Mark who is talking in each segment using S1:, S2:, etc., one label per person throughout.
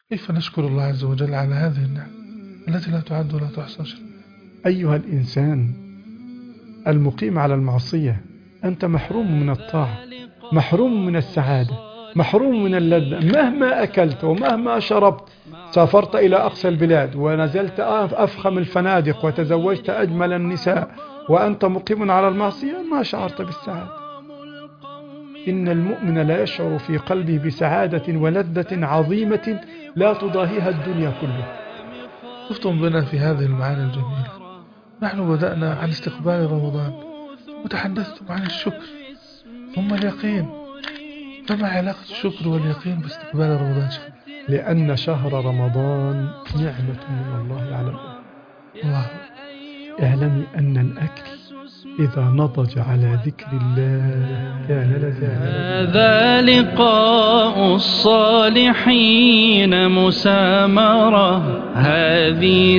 S1: كيف نشكر الله عز وجل على هذه النعمة التي لا تعد ولا تحصى؟
S2: أيها الإنسان المقيم على المعصية، أنت محروم من الطاعة، محروم من السعادة، محروم من اللذة. مهما أكلت ومهما شربت، سافرت إلى أقصى البلاد ونزلت أفخم الفنادق وتزوجت أجمل النساء وأنت مقيم على المعصية، ما شعرت بالسعادة. إن المؤمن لا يشعر في قلبه بسعادة ولذة عظيمة لا تضاهيها الدنيا كلها.
S1: طفتم بنا في هذه المعاني الجميلة. نحن بدأنا عن استقبال رمضان وتحدثتم عن الشكر ثم اليقين. فما علاقة الشكر واليقين باستقبال رمضان؟
S2: لأن شهر رمضان نعمة من الله على الأمة. اعلمي أن الأكل إذا نضج على ذكر الله كان لذيذا.
S3: هذا لقاء الصالحين مسامرة، هذه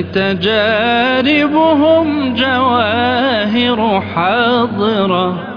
S3: تجاربهم جواهر حاضرة.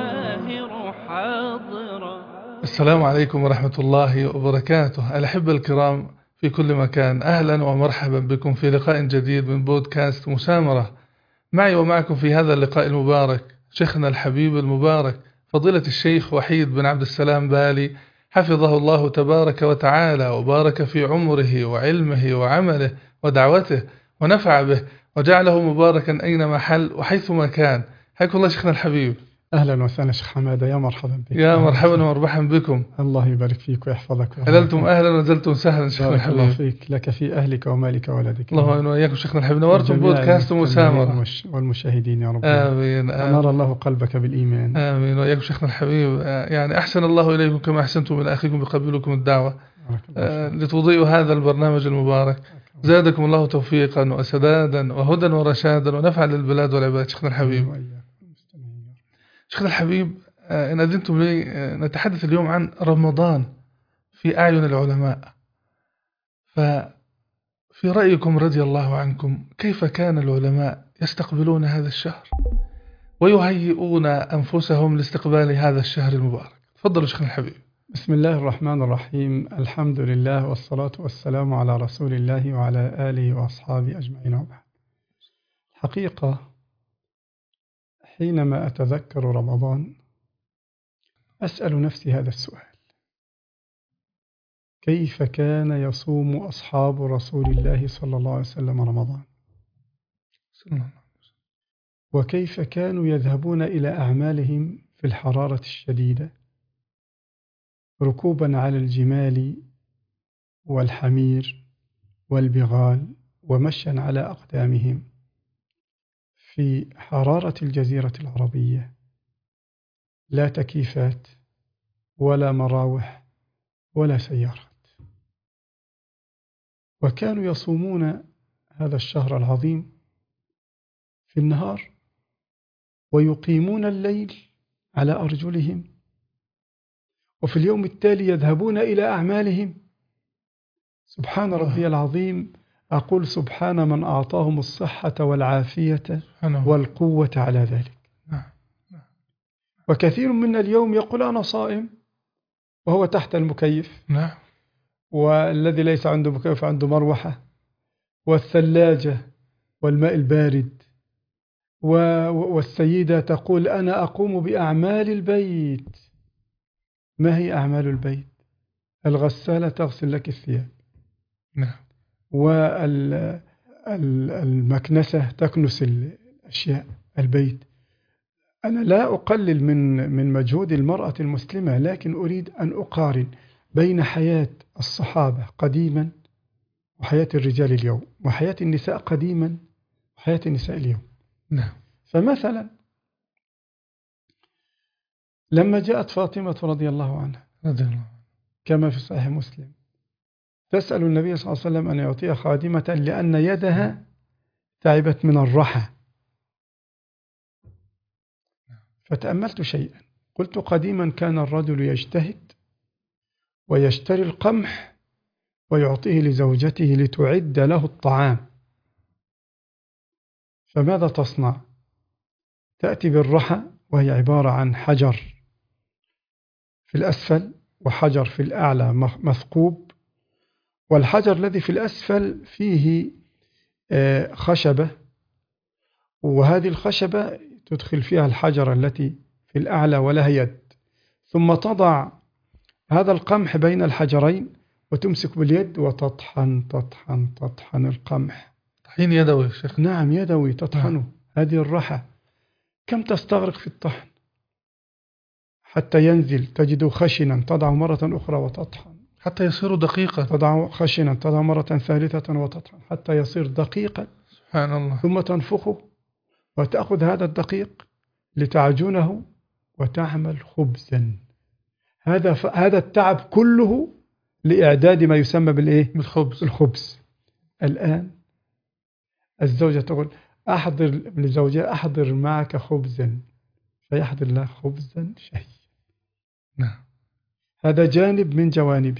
S1: السلام عليكم ورحمة الله وبركاته. الأحبة الكرام في كل مكان، أهلا ومرحبا بكم في لقاء جديد من بودكاست مسامرة. معي ومعكم في هذا اللقاء المبارك شيخنا الحبيب المبارك فضيلة الشيخ وحيد بن عبد السلام بالي، حفظه الله تبارك وتعالى وبارك في عمره وعلمه وعمله ودعوته ونفع به وجعله مباركا أينما حل وحيثما كان. حياكم الله شيخنا الحبيب.
S2: أهلا وسهلا شيخ حمادة، يا مرحبا بك.
S1: يا مرحبا ومرحبا بكم.
S2: الله يبارك فيك ويحفظك.
S1: حللتم أهلا ونزلتم سهلا شيخنا الحبيب.
S2: الله فيك، لك في أهلك ومالك وولدك.
S1: اللهم آمين وإياكم شيخنا الحبيب. نورتم بودكاست مسامرة
S2: والمشاهدين يا رب.
S1: آمين.
S2: أنار الله قلبك بالإيمان.
S1: آمين وإياكم شيخنا الحبيب. يعني أحسن الله إليكم كما أحسنتم إلى أخيكم بقبلكم الدعوة لتضيئوا هذا البرنامج المبارك. زادكم الله توفيقا وسدادا وهدى ورشادا ونفعا للبلاد والعباد شيخنا الحبيب. شيخنا الحبيب، إن أذنتم لي نتحدث اليوم عن رمضان في أعين العلماء. ففي رأيكم رضي الله عنكم كيف كان العلماء يستقبلون هذا الشهر ويهيئون أنفسهم لاستقبال هذا الشهر المبارك؟ تفضلوا شيخنا الحبيب.
S2: بسم الله الرحمن الرحيم، الحمد لله والصلاة والسلام على رسول الله وعلى آله وأصحابه أجمعين وبعد. حقيقة حينما أتذكر رمضان أسأل نفسي هذا السؤال: كيف كان يصوم أصحاب رسول الله صلى الله عليه وسلم رمضان؟ وكيف كانوا يذهبون إلى أعمالهم في الحرارة الشديدة، ركوبا على الجمال والحمير والبغال ومشيا على أقدامهم في حرارة الجزيرة العربية، لا تكييفات ولا مراوح ولا سيارات. وكانوا يصومون هذا الشهر العظيم في النهار ويقيمون الليل على أرجلهم، وفي اليوم التالي يذهبون إلى أعمالهم. سبحان ربي العظيم، أقول سبحان من أعطاهم الصحة والعافية والقوة على ذلك. وكثير منا اليوم يقول أنا صائم وهو تحت المكيف، والذي ليس عنده مكيف عنده مروحة والثلاجة والماء البارد، والسيدة تقول أنا أقوم بأعمال البيت. ما هي أعمال البيت؟ الغسالة تغسل لك الثياب، والمكنسة تكنس الأشياء البيت. أنا لا أقلل من مجهود المرأة المسلمة، لكن أريد أن أقارن بين حياة الصحابة قديما وحياة الرجال اليوم، وحياة النساء قديما وحياة النساء اليوم. فمثلا لما جاءت فاطمة رضي الله عنها كما في صحيح مسلم تسأل النبي صلى الله عليه وسلم أن يعطيها خادمة لأن يدها تعبت من الرحى، فتأملت شيئا، قلت قديما كان الرجل يجتهد ويشتري القمح ويعطيه لزوجته لتعد له الطعام، فماذا تصنع؟ تأتي بالرحى وهي عبارة عن حجر في الأسفل وحجر في الأعلى مثقوب، والحجر الذي في الأسفل فيه خشبة، وهذه الخشبة تدخل فيها الحجر التي في الأعلى ولها يد، ثم تضع هذا القمح بين الحجرين وتمسك باليد وتطحن تطحن تطحن القمح.
S1: طحين يدوي يا شيخ؟
S2: نعم يدوي تطحنه. هذه الرحى كم تستغرق في الطحن حتى ينزل، تجده خشنا، تضع مرة أخرى وتطحن
S1: حتى يصير دقيقا،
S2: تضع خشنا، تضع مرة ثالثة وتطحن حتى يصير دقيقا.
S1: سبحان الله.
S2: ثم تنفخه وتأخذ هذا الدقيق لتعجنه وتعمل خبزا. هذا التعب كله لإعداد ما يسمى
S1: بالخبز.
S2: الخبز. الآن الزوجة تقول أحضر لزوجها أحضر معك خبزا، فيحضر لها خبزا شهيا.
S1: نعم.
S2: هذا جانب من جوانبه.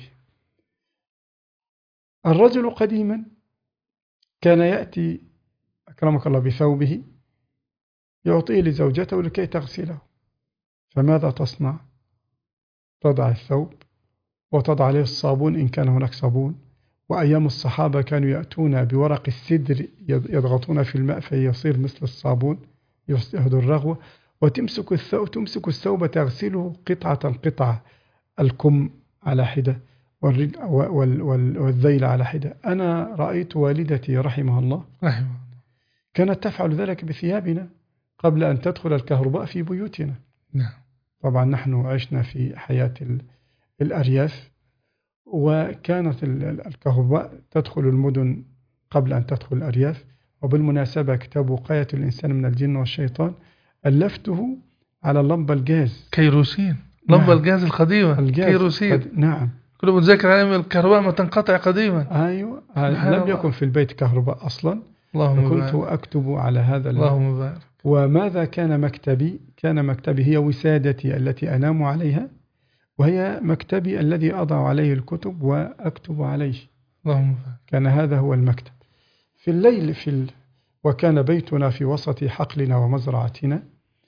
S2: الرجل قديما كان يأتي أكرمك الله بثوبه يعطيه لزوجته لكي تغسله، فماذا تصنع؟ تضع الثوب وتضع عليه الصابون إن كان هناك صابون، وأيام الصحابة كانوا يأتون بورق السدر يضغطون في الماء فيصير مثل الصابون يهدر الرغوة، وتمسك الثوب تغسله قطعة قطعة، الكم على حدة والذيل على حدة. أنا رأيت والدتي رحمها الله كانت تفعل ذلك بثيابنا قبل أن تدخل الكهرباء في بيوتنا.
S1: نعم.
S2: طبعا نحن عشنا في حياة الأرياف، وكانت الكهرباء تدخل المدن قبل أن تدخل الأرياف. وبالمناسبة كتاب وقاية الإنسان من الجن والشيطان ألفته على اللمبة الجاز
S1: كيروسين. لمبة الجاز القديمة كيروسين.
S2: نعم.
S1: كل متذكر عليهم الكهرباء ما تنقطع قديما.
S2: أيوة. لم يكن في البيت كهرباء أصلا. كنت أكتب على هذا
S1: اللهم بارك.
S2: وماذا كان مكتبي؟ كان مكتبي هي وسادتي التي أنام عليها، وهي مكتبي الذي أضع عليه الكتب وأكتب عليه.
S1: اللهم بارك.
S2: كان هذا هو المكتب. في الليل وكان بيتنا في وسط حقلنا ومزرعتنا،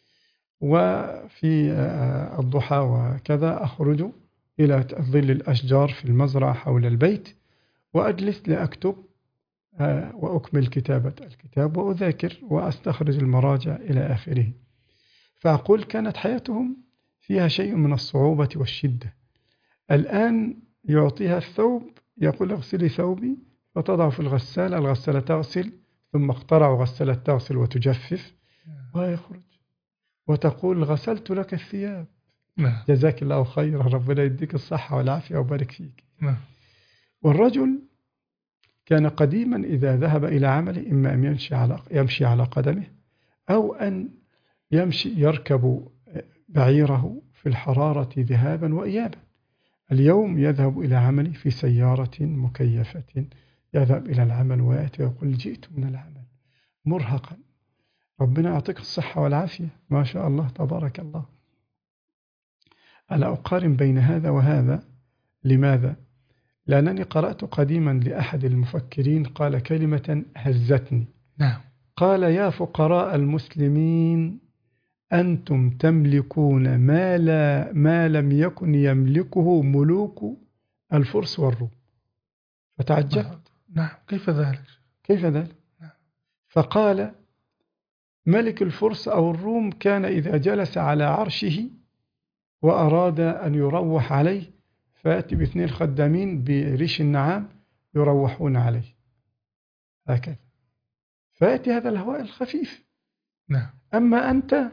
S2: وفي الضحى وكذا أخرج إلى ظل الأشجار في المزرعة حول البيت وأجلس لأكتب وأكمل كتابة الكتاب وأذاكر وأستخرج المراجع إلى آخره. فأقول كانت حياتهم فيها شيء من الصعوبة والشدة. الآن يعطيها الثوب، يقول اغسلي ثوبي، فتضع في الغسالة، الغسالة تغسل، ثم اخترع غسالة تغسل وتجفف ويخرج، وتقول غسلت لك الثياب. جزاك الله خيرا، ربنا يديك الصحة والعافية وبارك فيك. والرجل كان قديما إذا ذهب إلى عمله إما أن يمشي على قدمه أو أن يركب بعيره في الحرارة ذهابا وإيابا. اليوم يذهب إلى عمله في سيارة مكيفة، يذهب إلى العمل ويأتي ويقول جئت من العمل مرهقا، ربنا يعطيك الصحة والعافية، ما شاء الله تبارك الله. ألا أقارن بين هذا وهذا. لماذا؟ لأنني قرأت قديما لأحد المفكرين قال كلمة هزتني.
S1: نعم.
S2: قال يا فقراء المسلمين أنتم تملكون ما لم يكن يملكه ملوك الفرس والروم. فتعجبت.
S1: نعم. كيف ذلك؟
S2: نعم. فقال ملك الفرس أو الروم كان إذا جلس على عرشه وأراد أن يروح عليه فيأتي باثنين خدامين بريش النعام يروحون عليه هكذا، فيأتي هذا الهواء الخفيف.
S1: نعم.
S2: أما أنت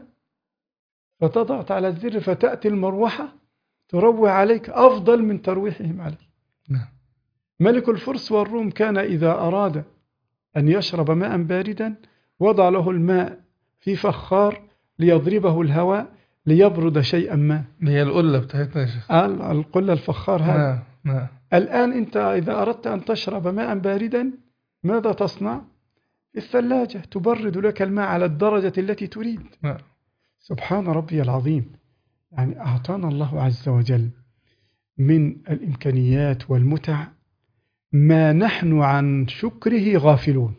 S2: فتضغط على الزر فتأتي المروحة تروح عليك أفضل من ترويحهم عليك.
S1: نعم.
S2: ملك الفرس والروم كان إذا أراد أن يشرب ماء باردا وضع له الماء في فخار ليضربه الهواء ليبرد شيئا ما.
S1: هي القلة بتاعتنا يا شيخ.
S2: القلة الفخار هذا.
S1: نعم.
S2: الآن أنت إذا أردت أن تشرب ماء باردا ماذا تصنع؟ الثلاجة تبرد لك الماء على الدرجة التي تريد.
S1: نعم.
S2: سبحان ربي العظيم. يعني أعطانا الله عز وجل من الإمكانيات والمتع ما نحن عن شكره غافلون،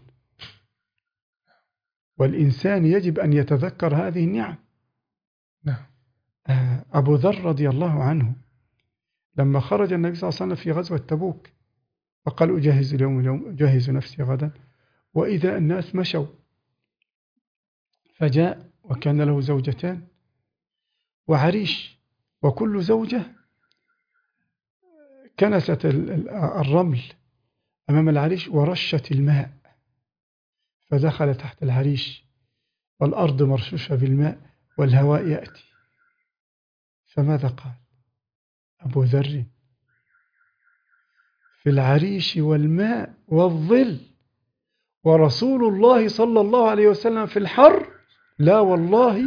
S2: والإنسان يجب أن يتذكر هذه النعم.
S1: نعم.
S2: أبو ذر رضي الله عنه لما خرج النبي صلى الله عليه وسلم في غزوة تبوك فقال أجهز اليوم أجهز نفسي غدا. وإذا الناس مشوا، فجاء وكان له زوجتان وعريش، وكل زوجة كنست الرمل أمام العريش ورشت الماء، فدخل تحت العريش والأرض مرشوشة بالماء والهواء يأتي. فماذا قال أبو ذر؟ في العريش والماء والظل ورسول الله صلى الله عليه وسلم في الحر، لا والله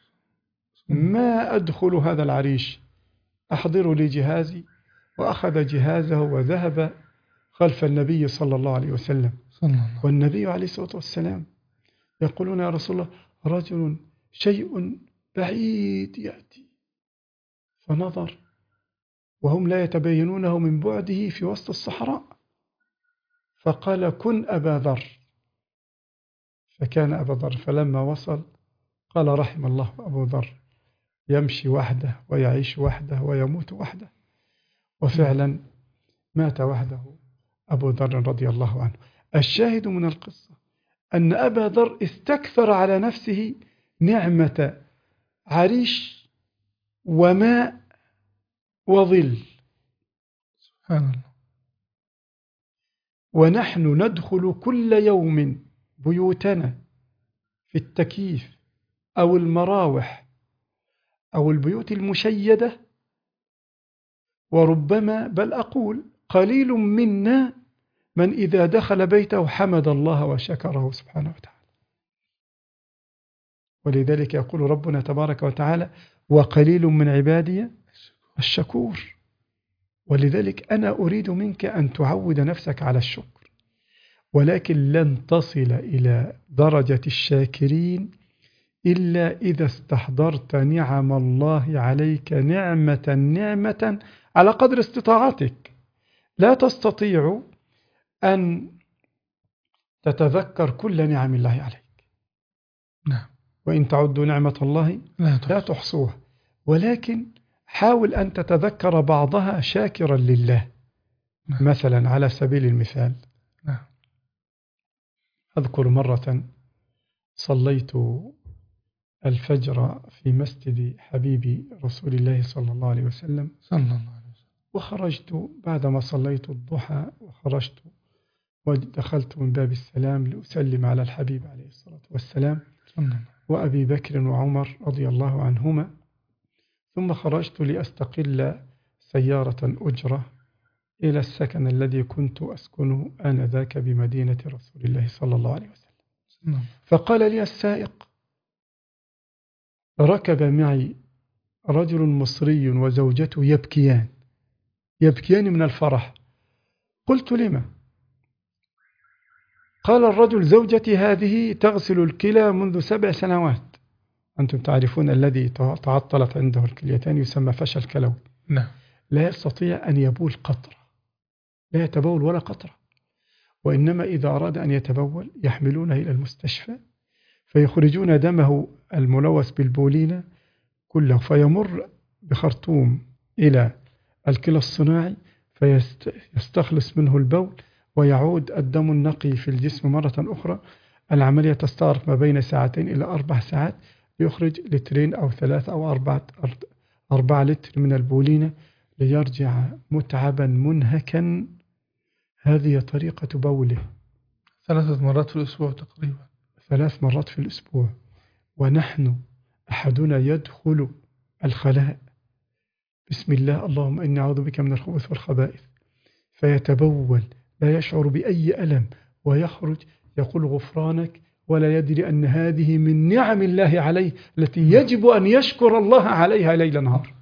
S2: ما أدخل هذا العريش، أحضر لي جهازي. وأخذ جهازه وذهب خلف النبي صلى الله عليه وسلم. والنبي عليه الصلاة والسلام يقولون يا رسول الله رجل شيء بعيد يأتي، فنظر وهم لا يتبينونه من بعده في وسط الصحراء، فقال كن أبا ذر، فكان أبا ذر. فلما وصل قال رحم الله أبو ذر، يمشي وحده ويعيش وحده ويموت وحده. وفعلا مات وحده أبو ذر رضي الله عنه. الشاهد من القصة أن أبا ذر استكثر على نفسه نعمة عريش وماء وظل.
S1: سبحان الله.
S2: ونحن ندخل كل يوم بيوتنا في التكييف أو المراوح أو البيوت المشيدة، وربما بل أقول قليل منا من إذا دخل بيته حمد الله وشكره سبحانه وتعالى. ولذلك يقول ربنا تبارك وتعالى وقليل من عبادي الشكور. ولذلك أنا أريد منك أن تعود نفسك على الشكر، ولكن لن تصل إلى درجة الشاكرين إلا إذا استحضرت نعم الله عليك نعمة على قدر استطاعتك. لا تستطيع أن تتذكر كل نعم الله عليك،
S1: نعم،
S2: وإن تعدوا نعمة الله لا تحصوها، ولكن حاول أن تتذكر بعضها شاكرا لله.
S1: نعم.
S2: مثلا على سبيل المثال،
S1: نعم.
S2: أذكر مرة صليت الفجر في مسجد حبيبي رسول الله صلى الله عليه وسلم، وخرجت بعدما صليت الضحى، وخرجت ودخلت من باب السلام لأسلم على الحبيب عليه الصلاة والسلام وأبي بكر وعمر رضي الله عنهما، ثم خرجت لأستقل سيارة أجرة إلى السكن الذي كنت أسكنه آنذاك بمدينة رسول الله صلى الله عليه وسلم. فقال لي السائق: ركب معي رجل مصري وزوجته يبكيان من الفرح. قلت: لما؟ قال الرجل: زوجتي هذه تغسل الكلى منذ 7 سنوات. أنتم تعرفون الذي تعطلت عنده الكليتان يسمى فشل كلوي.
S1: نعم.
S2: لا يستطيع أن يبول قطرة، لا يتبول ولا قطرة، وإنما إذا أراد أن يتبول يحملونه إلى المستشفى فيخرجون دمه الملوث بالبولين كله، فيمر بخرطوم إلى الكلى الصناعي فيستخلص منه البول، ويعود الدم النقي في الجسم مرة أخرى. العملية تستغرق ما بين 2 إلى 4 ساعات، يخرج 2 أو 3 أو 4 لتر من البولينة ليرجع متعبا منهكا. هذه طريقة بوله
S1: 3 مرات في الأسبوع تقريبا،
S2: 3 مرات في الأسبوع. ونحن أحدنا يدخل الخلاء بسم الله اللهم إني أعوذ بك من الخبث والخبائث، فيتبول لا يشعر بأي ألم، ويخرج يقول غفرانك، ولا يدري أن هذه من نعم الله عليه التي يجب أن يشكر الله عليها ليل نهار.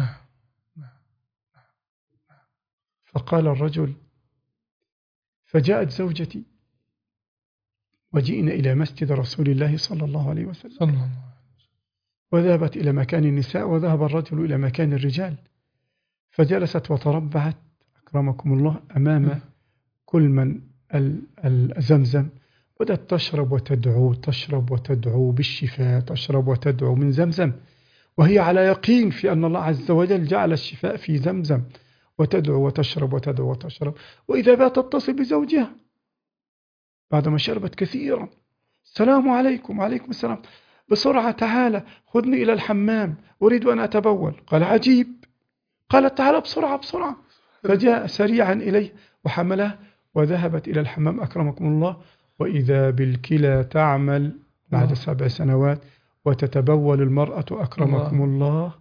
S2: فقال الرجل: فجاءت زوجتي وجئنا إلى مسجد رسول الله صلى الله عليه وسلم، وذهبت إلى مكان النساء وذهب الرجل إلى مكان الرجال، فجلست وتربعت أكرمكم الله أمام كل من الزمزم، بدأت تشرب وتدعو بالشفاء، تشرب وتدعو من زمزم، وهي على يقين في أن الله عز وجل جعل الشفاء في زمزم، وتدعو وتشرب وتدعو وتشرب، وإذا بات تتصل بزوجها بعدما شربت كثيرا، السلام عليكم. وعليكم السلام. بسرعة تعال خذني إلى الحمام أريد أن أتبول. قال عجيب. قالت تعال بسرعة بسرعة، فجاء سريعا إليه وحمله وذهبت إلى الحمام أكرمكم الله، وإذا بالكلى تعمل بعد 7 سنوات وتتبول المرأة أكرمكم الله.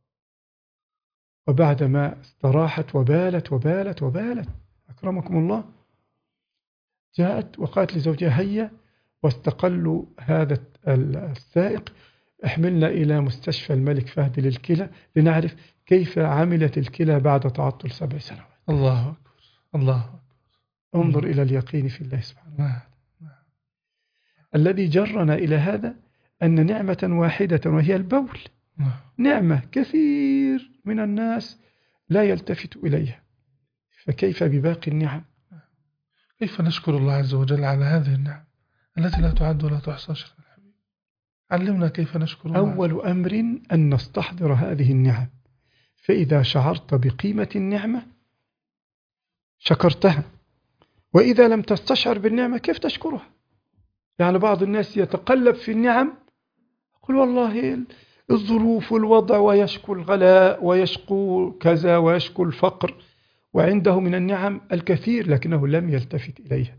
S2: وبعدما استراحت وبالت وبالت وبالت أكرمكم الله، جاءت وقالت لزوجها هيا، واستقلوا هذا السائق احملنا إلى مستشفى الملك فهد للكلى لنعرف كيف عملت الكلى بعد تعطل 7 سنوات.
S1: الله أكبر. الله أكبر.
S2: انظر إلى اليقين في الله سبحانه وتعالى. الذي جرنا إلى هذا أن نعمة واحدة وهي البول نعمة كثير من الناس لا يلتفت إليها، فكيف بباقي النعم؟
S1: كيف نشكر الله عز وجل على هذه النعم التي لا تعد ولا تحصى؟ شيخنا الحبيب علمنا كيف نشكر الله.
S2: أول أمر أن نستحضر هذه النعم، فإذا شعرت بقيمة النعمة شكرتها، وإذا لم تستشعر بالنعمة كيف تشكرها؟ يعني بعض الناس يتقلب في النعم، يقول والله الظروف والوضع، ويشكو الغلاء ويشكو كذا ويشكو الفقر، وعنده من النعم الكثير لكنه لم يلتفت إليها.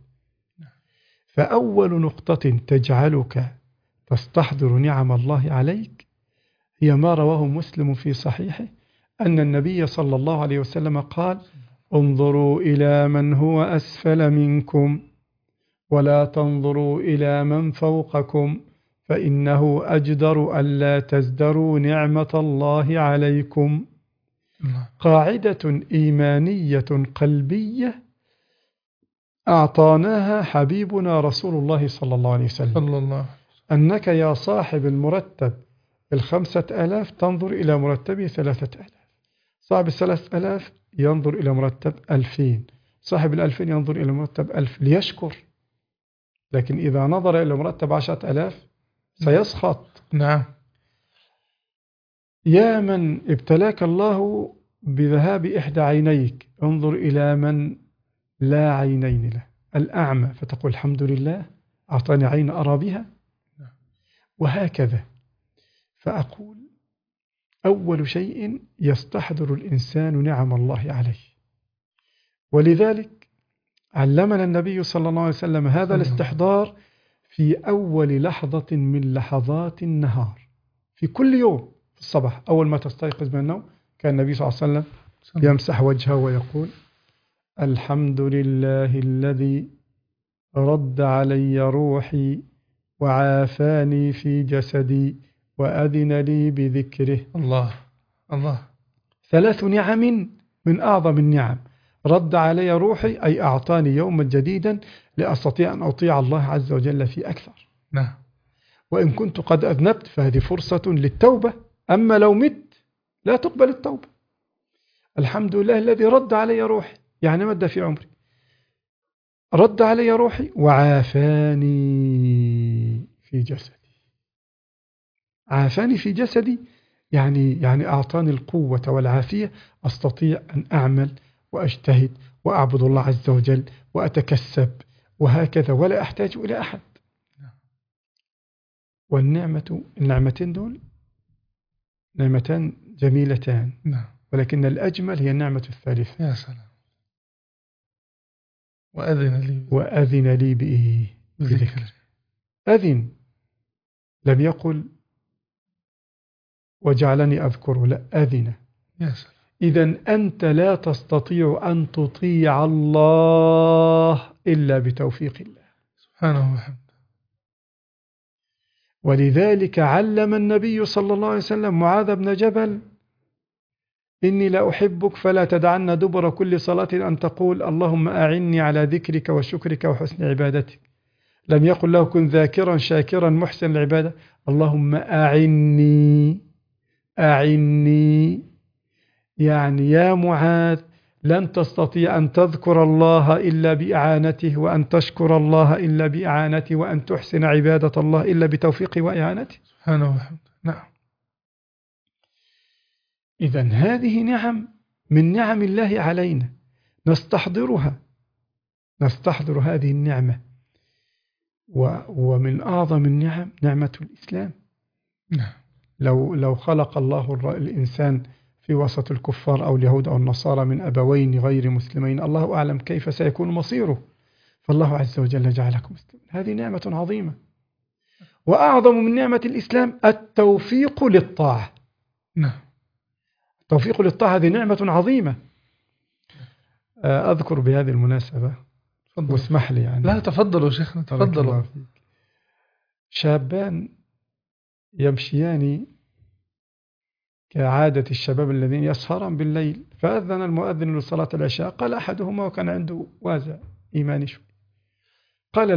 S2: فأول نقطة تجعلك تستحضر نعم الله عليك هي ما رواه مسلم في صحيحه أن النبي صلى الله عليه وسلم قال: انظروا إلى من هو أسفل منكم ولا تنظروا إلى من فوقكم فإنه أجدر ألا تزدروا نعمة الله عليكم. قاعدة إيمانية قلبية أعطاناها حبيبنا رسول الله صلى الله عليه وسلم، أنك يا صاحب المرتب 5000 تنظر إلى مرتبه 3000، صاحب 3000 ينظر إلى مرتب 2000، صاحب 2000 ينظر إلى مرتب 1000 ليشكر. لكن إذا نظر إلى مرتب 10,000 سيسخط.
S1: نعم.
S2: يا من ابتلاك الله بذهاب إحدى عينيك انظر إلى من لا عينين له، الأعمى، فتقول الحمد لله أعطاني عين أرى بها، وهكذا. فأقول أول شيء يستحضر الإنسان نعم الله عليه، ولذلك علمنا النبي صلى الله عليه وسلم هذا الاستحضار في أول لحظة من لحظات النهار، في كل يوم في الصباح أول ما تستيقظ من النوم كان النبي صلى الله عليه وسلم يمسح وجهه ويقول: الحمد لله الذي رد علي روحي وعافاني في جسدي وأذن لي بذكره.
S1: الله الله.
S2: 3 نعم من أعظم النعم: رد علي روحي أي أعطاني يوما جديدا لأستطيع أن أطيع الله عز وجل في أكثر.
S1: نعم.
S2: وإن كنت قد أذنبت فهذه فرصة للتوبة، أما لو مت لا تقبل التوبة. الحمد لله الذي رد علي روحي، يعني مد في عمري، رد علي روحي وعافاني في جسدي. عافاني في جسدي يعني أعطاني القوة والعافية، أستطيع أن أعمل وأجتهد وأعبد الله عز وجل وأتكسب وهكذا، ولا أحتاج إلى أحد. النعمتين دول نعمتان جميلتان، ولكن الأجمل هي النعمة الثالثة.
S1: يا سلام.
S2: وأذن لي بإيه؟ بذكر. أذن، لم يقل وجعلني أذكره، لا، أذن.
S1: يا سلام.
S2: إذن أنت لا تستطيع أن تطيع الله إلا بتوفيق الله
S1: سبحانه وتعالى.
S2: ولذلك علم النبي صلى الله عليه وسلم معاذ بن جبل: إني لا أحبك فلا تدعن دبر كل صلاة أن تقول اللهم أعني على ذكرك وشكرك وحسن عبادتك. لم يقل له كن ذاكرا شاكرا محسن العبادة، اللهم أعني. يعني يا معاذ لن تستطيع أن تذكر الله إلا بإعانته، وأن تشكر الله إلا بإعانته، وأن تحسن عبادة الله إلا بتوفيقه وإعانته
S1: سبحانه وتعالى. نعم.
S2: إذن هذه نعم من نعم الله علينا نستحضر هذه النعمة. ومن أعظم النعم نعمة الإسلام. لو خلق الله الإنسان في وسط الكفار أو اليهود أو النصارى من أبوين غير مسلمين، الله أعلم كيف سيكون مصيره، فالله عز وجل جعلكم مسلمين. هذه نعمة عظيمة. وأعظم من نعمة الإسلام التوفيق للطاعة. التوفيق للطاعة هذه نعمة عظيمة. أذكر بهذه المناسبة، واسمح لي يعني.
S1: لا تفضلوا شيخنا تفضلوا.
S2: شابان يمشيان كعادة الشباب الذين يسهران بالليل، فأذن المؤذن لصلاة العشاء. قال أحدهما وكان عنده وازع إيماني شوي، قال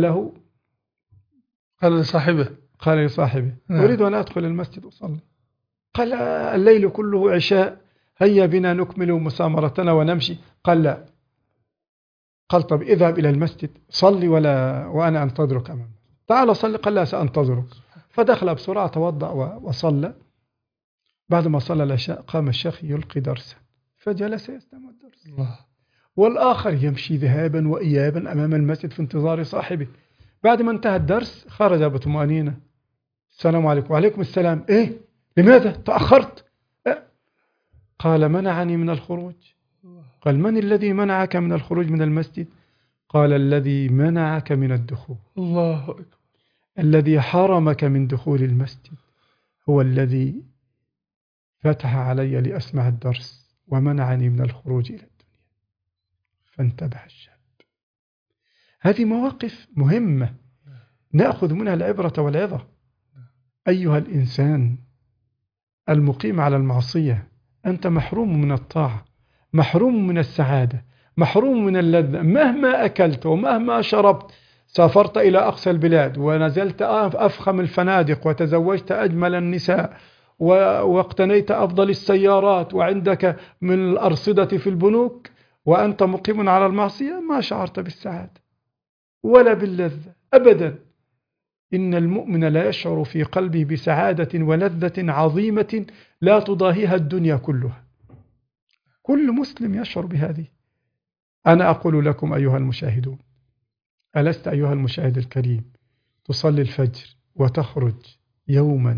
S2: لصاحبه أريد أن أدخل المسجد أصلي. قال الليل كله عشاء، هيا بنا نكمل مسامرتنا ونمشي. قال لا. قال طب اذهب إلى المسجد صلي وأنا أنتظرك أمامك. تعال صلي. قال لا سأنتظرك. فدخل بسرعة توضأ وصلى. بعد ما صلى العشاء قام الشيخ يلقي درسا، فجلس يستمع الدرس. والآخر يمشي ذهابا وإيابا أمام المسجد في انتظار صاحبه. بعد ما انتهى الدرس خرج بطمأنينة. السلام عليكم. وعليكم السلام. إيه لماذا تأخرت؟ قال منعني من الخروج. قال من الذي منعك من الخروج من المسجد؟ قال الذي منعك من الدخول.
S1: الله أكبر.
S2: الذي حرمك من دخول المسجد هو الذي فتح علي لأسمع الدرس ومنعني من الخروج إلى الدنيا. فانتبه الشاب. هذه مواقف مهمة نأخذ منها العبرة والعظة. أيها الإنسان المقيم على المعصية، أنت محروم من الطاعة، محروم من السعادة، محروم من اللذة. مهما أكلت ومهما شربت، سافرت إلى أقصى البلاد ونزلت أفخم الفنادق وتزوجت أجمل النساء واقتنيت أفضل السيارات وعندك من الأرصدة في البنوك، وأنت مقيم على المعصية، ما شعرت بالسعادة ولا باللذة أبدا. إن المؤمن لا يشعر في قلبه بسعادة ولذة عظيمة لا تضاهيها الدنيا كلها. كل مسلم يشعر بهذه. أنا أقول لكم أيها المشاهدون، ألست أيها المشاهد الكريم تصلي الفجر وتخرج يوما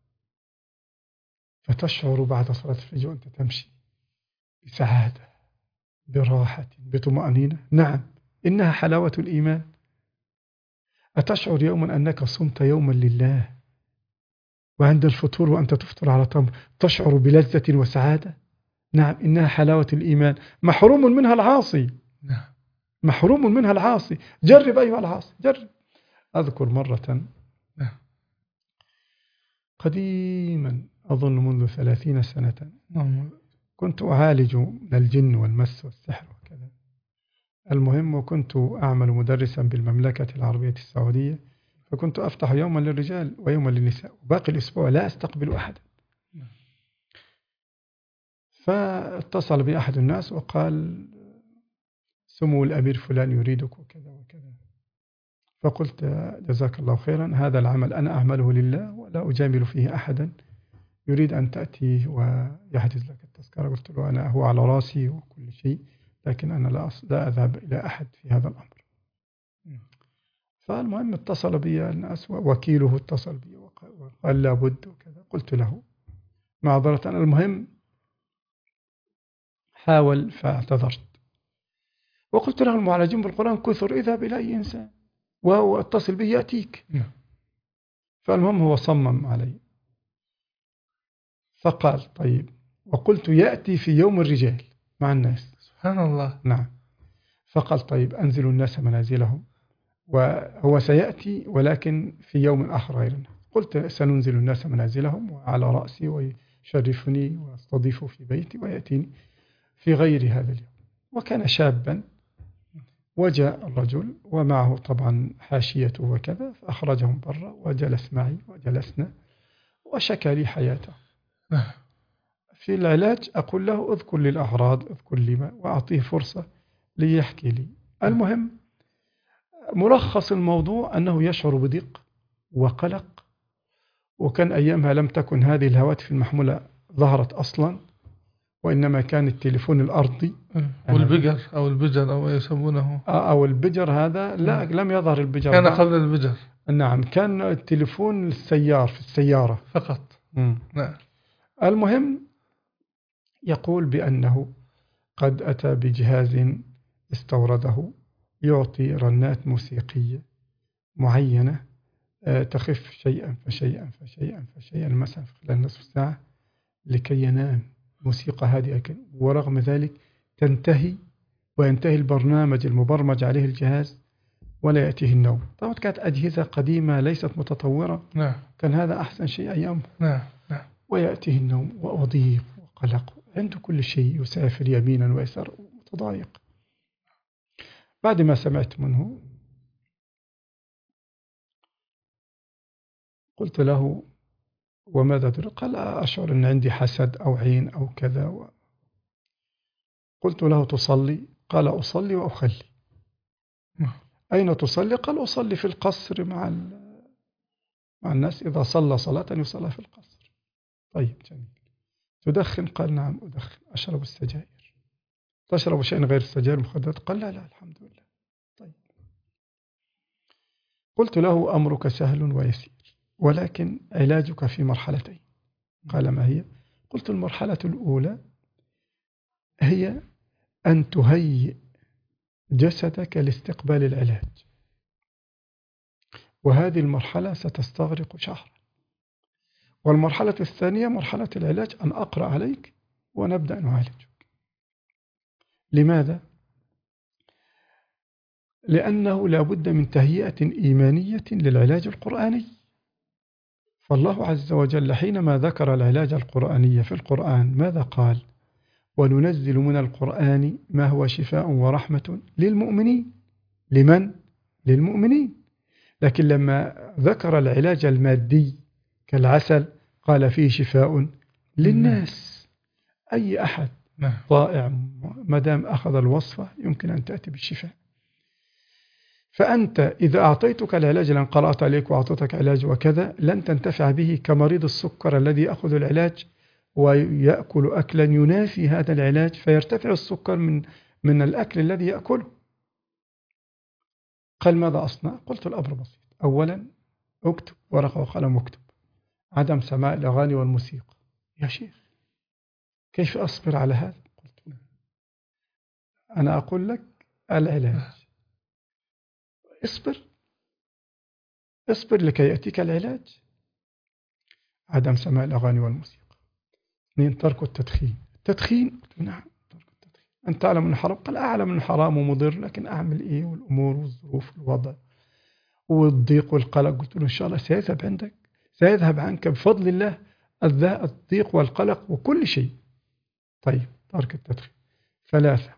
S2: فتشعر بعد صلاة الفجر وأنت تمشي بسعادة، براحة، بطمأنينة؟ نعم، إنها حلاوة الإيمان. أتشعر يوما أنك صمت يوما لله، وعند الفطور وأنت تفطر على تمر تشعر بلذة وسعادة؟ نعم، إنها حلاوة الإيمان. محروم منها العاصي.
S1: نعم،
S2: محروم منها العاصي. جرب أيها العاصي، جرب. أذكر مرة قديما أظن منذ 30 سنة كنت أعالج من الجن والمس والسحر وكذا. المهم، وكنت أعمل مدرسا بالمملكة العربية السعودية، فكنت أفتح يوما للرجال ويوما للنساء، وباقي الأسبوع لا أستقبل أحدا. فاتصل بي أحد الناس وقال سمو الأمير فلان يريدك وكذا وكذا. فقلت جزاك الله خيرا، هذا العمل أنا أعمله لله ولا أجامل فيه أحدا، يريد أن تأتي ويحجز لك التذكرة. قلت له أنا هو على راسي وكل شيء، لكن أنا لا أذهب إلى أحد في هذا الأمر. فالمهم اتصل بي الناس، ووكيله اتصل بي وقال لابد وكذا. قلت له معذرة، المهم حاول، فاعتذرت. وقلت له المعالجين بالقرآن كثر، اذهب إلى أي إنسان وهو اتصل به يأتيك. فالمهم هو صمم علي، فقال طيب، وقلت يأتي في يوم الرجال مع الناس.
S1: سبحان الله.
S2: نعم. فقال طيب أنزل الناس منازلهم، وهو سيأتي ولكن في يوم آخر غير الناس. قلت سننزل الناس منازلهم وعلى رأسي، ويشرفني واستضيف في بيتي ويأتيني في غير هذا اليوم. وكان شابا، وجاء الرجل ومعه طبعا حاشيته وكذا، فأخرجهم برا وجلس معي وجلسنا وشكى لي حياته. في العلاج أقول له اذكر لي الأعراض، اذكر لي ما، وأعطيه فرصة ليحكي لي. المهم، ملخص الموضوع أنه يشعر بضيق وقلق، وكان أيامها لم تكن هذه الهواتف المحمولة ظهرت أصلا، وإنما كان التليفون الأرضي
S1: والبجر أو البجر أو يسمونه
S2: أو البجر هذا لا لم يظهر البجر
S1: كان قبل البجر.
S2: نعم كان التليفون السيار في السيارة
S1: فقط. نعم.
S2: المهم يقول بأنه قد أتى بجهاز استورده يعطي رنات موسيقية معينة تخف شيئا فشيئا فشيئا فشيئا مثلا خلال نصف ساعة لكي ينام. موسيقى هادئة ورغم ذلك تنتهي وينتهي البرنامج المبرمج عليه الجهاز ولا يأتيه النوم. طبعا كانت أجهزة قديمة ليست متطورة.
S1: نعم.
S2: كان هذا أحسن شيء أيام.
S1: نعم. نعم.
S2: ويأتيه النوم وضيق وقلق عنده كل شيء يسافر يمينا ويسار متضايق. بعد ما سمعت منه قلت له وماذا تريد؟ قال أشعر أن عندي حسد أو عين أو كذا. قلت له تصلي؟ قال أصلي وأخلي. أين تصلي؟ قال أصلي في القصر مع الناس إذا صلى صلاة يصلى في القصر. طيب جميل. تدخن؟ قال نعم أدخن. أشرب السجائر؟ تشرب شيء غير السجائر مخدرات؟ قال لا الحمد لله. طيب قلت له أمرك سهل ويسير ولكن علاجك في مرحلتين. قال ما هي؟ قلت المرحلة الأولى هي أن تهيئ جسدك لاستقبال العلاج وهذه المرحلة ستستغرق شهرا. والمرحلة الثانية مرحلة العلاج أن أقرأ عليك ونبدأ نعالجك. لماذا؟ لأنه لا بد من تهيئة إيمانية للعلاج القرآني. فالله عز وجل حينما ذكر العلاج القرآني في القرآن ماذا قال؟ وننزل من القرآن ما هو شفاء ورحمة للمؤمنين. لمن؟ للمؤمنين. لكن لما ذكر العلاج المادي كالعسل قال فيه شفاء للناس. أي أحد طائع مدام أخذ الوصفة يمكن أن تأتي بالشفاء. فأنت إذا أعطيتك العلاج لأن قرأت عليك وأعطيتك علاج وكذا لن تنتفع به كمريض السكر الذي يأخذ العلاج ويأكل أكلا ينافي هذا العلاج فيرتفع السكر من الأكل الذي يأكله. قال ماذا أصنع؟ قلت الأمر بسيط. أولا اكتب ورقة وقلم واكتب عدم سماع الأغاني والموسيقى. يا شيخ كيف أصبر على هذا؟ قلت أنا أقول لك العلاج اصبر لكي يأتيك العلاج. عدم سماع الأغاني والموسيقى. 2 ترك التدخين. التدخين؟ نعم ترك التدخين. أنت تعلم أنه حرام؟ قال أعلم أنه حرام ومضر لكن أعمل إيه والأمور والظروف والوضع والضيق والقلق. قلت له إن شاء الله سيذهب عنك بفضل الله الضيق والقلق وكل شيء. طيب ترك التدخين. 3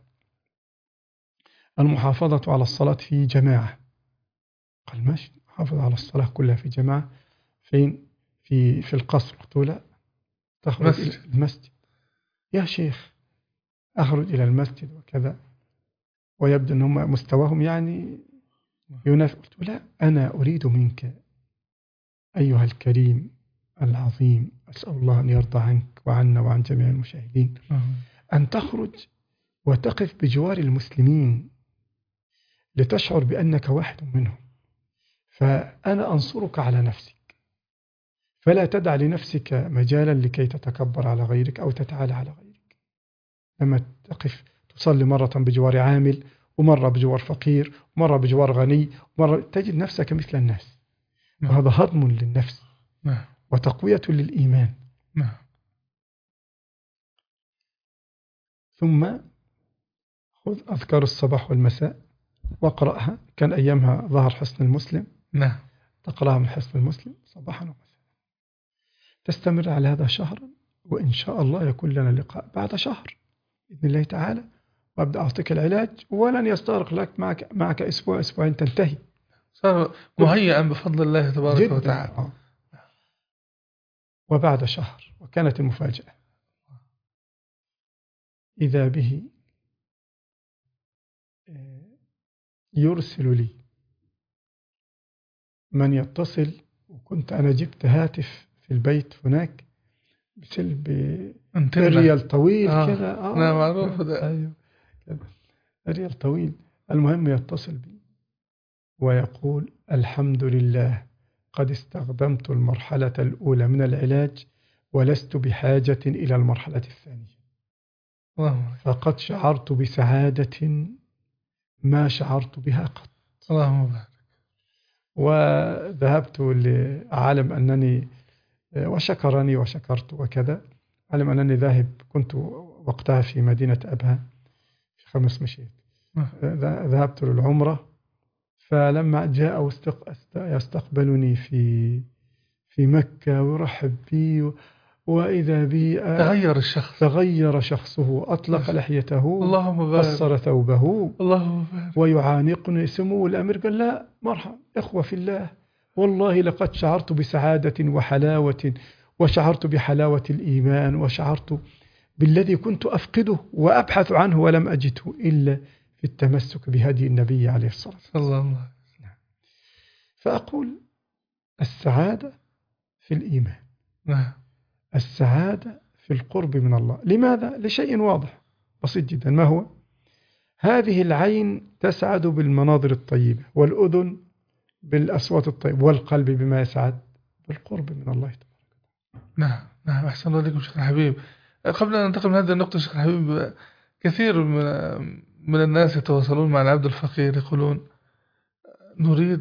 S2: المحافظة على الصلاة في جماعة. قال ماشي حافظ على الصلاة كلها في جماعة. فين؟ في القصر. قلت له لا تخرج إلى المسجد. يا شيخ أخرج إلى المسجد وكذا ويبدو أنهم مستواهم يعني ينافق. قلت له لا أنا أريد منك أيها الكريم العظيم أسأل الله أن يرضى عنك وعنا وعن جميع المشاهدين أن تخرج وتقف بجوار المسلمين لتشعر بأنك واحد منهم. فأنا أنصرك على نفسك فلا تدع لنفسك مجالا لكي تتكبر على غيرك أو تتعالى على غيرك. لما تقف تصلي مرة بجوار عامل ومرة بجوار فقير ومرة بجوار غني ومرة تجد نفسك مثل الناس. وهذا هضم للنفس وتقوية للإيمان. ثم خذ أذكار الصباح والمساء واقرأها. كان أيامها ظهر حصن المسلم. تقرأها من حصن المسلم صباحا ومساء. تستمر على هذا شهرا وإن شاء الله يكون لنا لقاء بعد شهر بإذن الله تعالى وأبدأ أعطيك العلاج ولن يستغرق لك معك أسبوع أسبوعين تنتهي.
S1: صار مهيئا بفضل الله تبارك وتعالى.
S2: وبعد شهر وكانت المفاجأة إذا به يرسل لي من يتصل. وكنت أنا جبت هاتف في البيت هناك بسلب
S1: انتنا.
S2: ريال طويل كذا.
S1: نعم معروف ده.
S2: أيوه ريال طويل. المهم يتصل بي ويقول الحمد لله قد استخدمت المرحلة الأولى من العلاج ولست بحاجة إلى المرحلة الثانية. فقد شعرت بسعادة ما شعرت بها قط.
S1: اللهم بارك.
S2: وذهبت لعالم أنني وشكرني وشكرت وكذا، علم أنني ذاهب، كنت وقتها في مدينة أبها في خمس مشيت. ذهبت للعمرة، فلما جاء يستقبلني في مكة ويرحب بي، وإذا بي تغير شخصه، أطلق لحيته، قصر ثوبه، ويعانقني. سمو الأمير قال لا مرحبا إخوة في الله، والله لقد شعرت بسعادة وحلاوة، وشعرت بحلاوة الإيمان، وشعرت بالذي كنت أفقده وأبحث عنه ولم أجده إلا في التمسك بهدي النبي عليه الصلاة والسلام. فأقول السعادة في الإيمان، السعادة في القرب من الله. لماذا؟ لشيء واضح بسيط جدا. ما هو؟ هذه العين تسعد بالمناظر الطيبة، والأذن بالأصوات الطيبة، والقلب بما يسعد بالقرب من الله تبارك.
S1: نعم أحسن الله عليكم شيخ الحبيب. قبل أن ننتقل من هذه النقطة شيخ الحبيب، كثير من الناس يتواصلون مع العبد الفقير يقولون نريد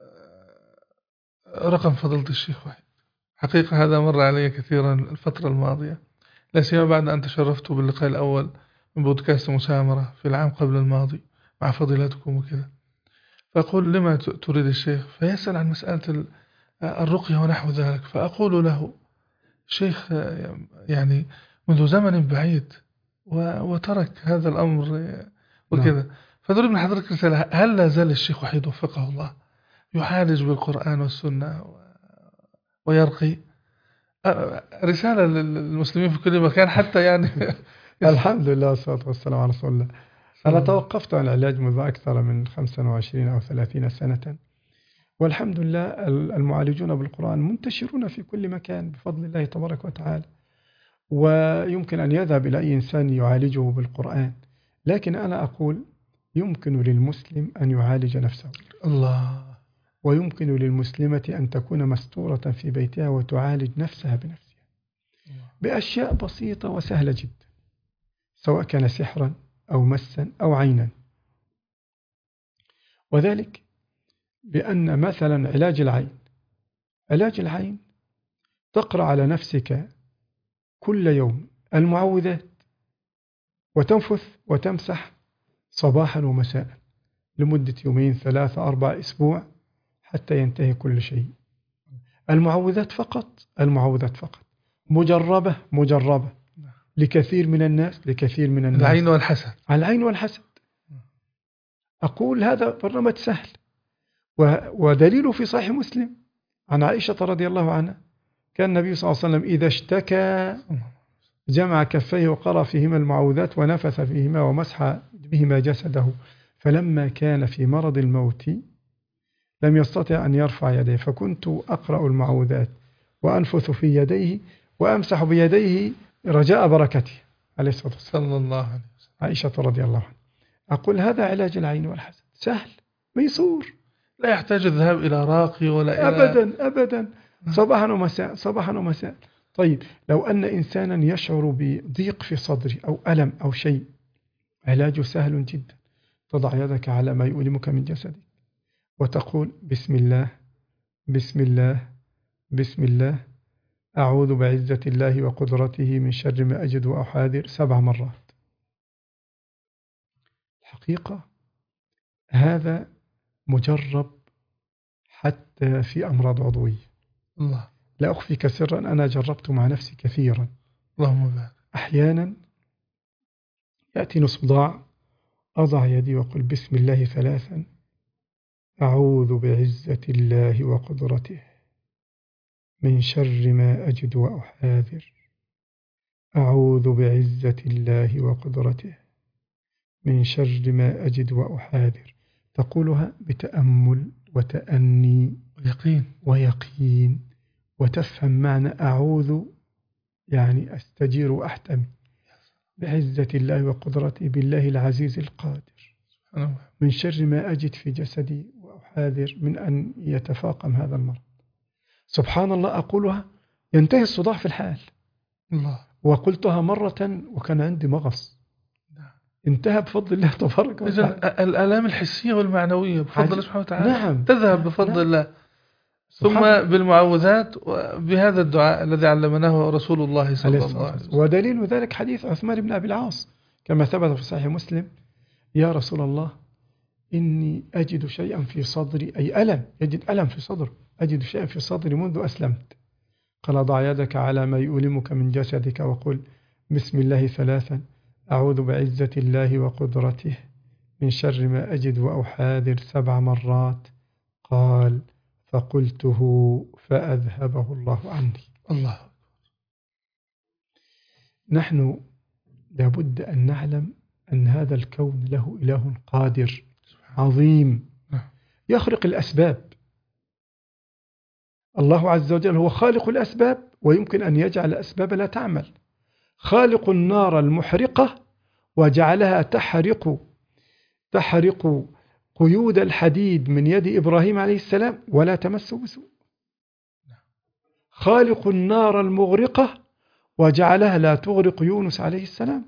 S1: رقم فضيلة الشيخ وحيد. حقيقة هذا مر علي كثيرا الفترة الماضية، لا سيما بعد أن تشرفت باللقاء الأول من بودكاست مسامرة في العام قبل الماضي مع فضيلتكم وكذا. فأقول لما تريد الشيخ؟ فيسأل عن مسألة الرقية ونحو ذلك. فأقول له شيخ يعني منذ زمن بعيد وترك هذا الأمر وكذا. فنريد من حضرتك رسالة، هل لا زال الشيخ وحيد وفقه الله يعالج بالقرآن والسنة ويرقي؟ رسالة للمسلمين في كل مكان حتى يعني
S2: الحمد لله والصلاة والسلام على رسول الله. أنا توقفت عن العلاج منذ أكثر من 25 أو 30 سنة، والحمد لله المعالجون بالقرآن منتشرون في كل مكان بفضل الله تبارك وتعالى، ويمكن أن يذهب إلى أي إنسان يعالجه بالقرآن. لكن أنا أقول يمكن للمسلم أن يعالج نفسه،
S1: الله،
S2: ويمكن للمسلمة أن تكون مستورة في بيتها وتعالج نفسها بنفسها بأشياء بسيطة وسهلة جدا، سواء كان سحرا أو مسا أو عينا. وذلك بأن مثلا علاج العين تقرأ على نفسك كل يوم المعوذات، وتنفث وتمسح صباحا ومساء لمدة 2 3 4 أسبوع حتى ينتهي كل شيء. المعوذات فقط مجربة لكثير من الناس. العين والحسد. أقول هذا برنامج سهل، ودليله في صحيح مسلم عن عائشة رضي الله عنها، كان النبي صلى الله عليه وسلم إذا اشتكى جمع كفيه وقرأ فيهما المعوذات ونفث فيهما ومسح بهما جسده، فلما كان في مرض الموت لم يستطع أن يرفع يديه، فكنت أقرأ المعوذات وأنفث في يديه وأمسح بيديه رجاء بركته عليه الصلاة والسلام.
S1: صلى الله عليه وسلم.
S2: عائشة رضي الله عنها. أقول هذا علاج العين والحسد سهل ميسور،
S1: لا يحتاج الذهاب إلى راقي ولا
S2: أبدا صباحا ومساء. طيب لو أن إنسانا يشعر بضيق في صدره أو ألم أو شيء، علاجه سهل جدا. تضع يدك على ما يؤلمك من جسدك وتقول بسم الله بسم الله بسم الله، أعوذ بعزة الله وقدرته من شر ما أجد وأحاذر 7 مرات. الحقيقة هذا مجرب حتى في أمراض عضوية.
S1: الله.
S2: لا أخفيك سرا، أنا جربت مع نفسي كثيرا.
S1: اللهم بارك.
S2: أحيانا يأتيني صداع، أضع يدي وأقول بسم الله 3، أعوذ بعزة الله وقدرته من شر ما أجد وأحاذر، أعوذ بعزة الله وقدرته من شر ما أجد وأحاذر. تقولها بتأمل وتأني ويقين، وتفهم معنى أعوذ يعني أستجير وأحتمي بعزة الله وقدرته بالله العزيز القادر من شر ما أجد في جسدي وأحاذر من أن يتفاقم هذا المرض. سبحان الله أقولها ينتهي الصداع في الحال.
S1: الله.
S2: وقلتها مرة وكان عندي مغص، انتهى بفضل الله تبارك وتعالى.
S1: إذن الآلام الحسية والمعنوية بفضل الله سبحانه وتعالى
S2: نعم.
S1: تذهب بفضل الله. ثم بالمعوذات بهذا الدعاء الذي علمناه رسول الله صلى الله عليه وسلم.
S2: ودليل ذلك حديث عثمان بن أبي العاص كما ثبت في صحيح مسلم: يا رسول الله إني أجد شيئا في صدري، أي ألم، يجد ألم في صدره، أجد شيئا في صدري منذ أسلمت. قال: ضع يدك على ما يؤلمك من جسدك وقل بسم الله 3 أعوذ بعزة الله وقدرته من شر ما أجد وأحاذر 7 مرات. قال: فقلته فأذهبه الله عني.
S1: الله.
S2: نحن لابد أن نعلم أن هذا الكون له إله قادر عظيم يخلق الأسباب. الله عز وجل هو خالق الأسباب ويمكن أن يجعل الأسباب لا تعمل. خالق النار المحرقة وجعلها تحرق قيود الحديد من يد إبراهيم عليه السلام ولا تمس بسوء. خالق النار المغرقة وجعلها لا تغرق يونس عليه السلام.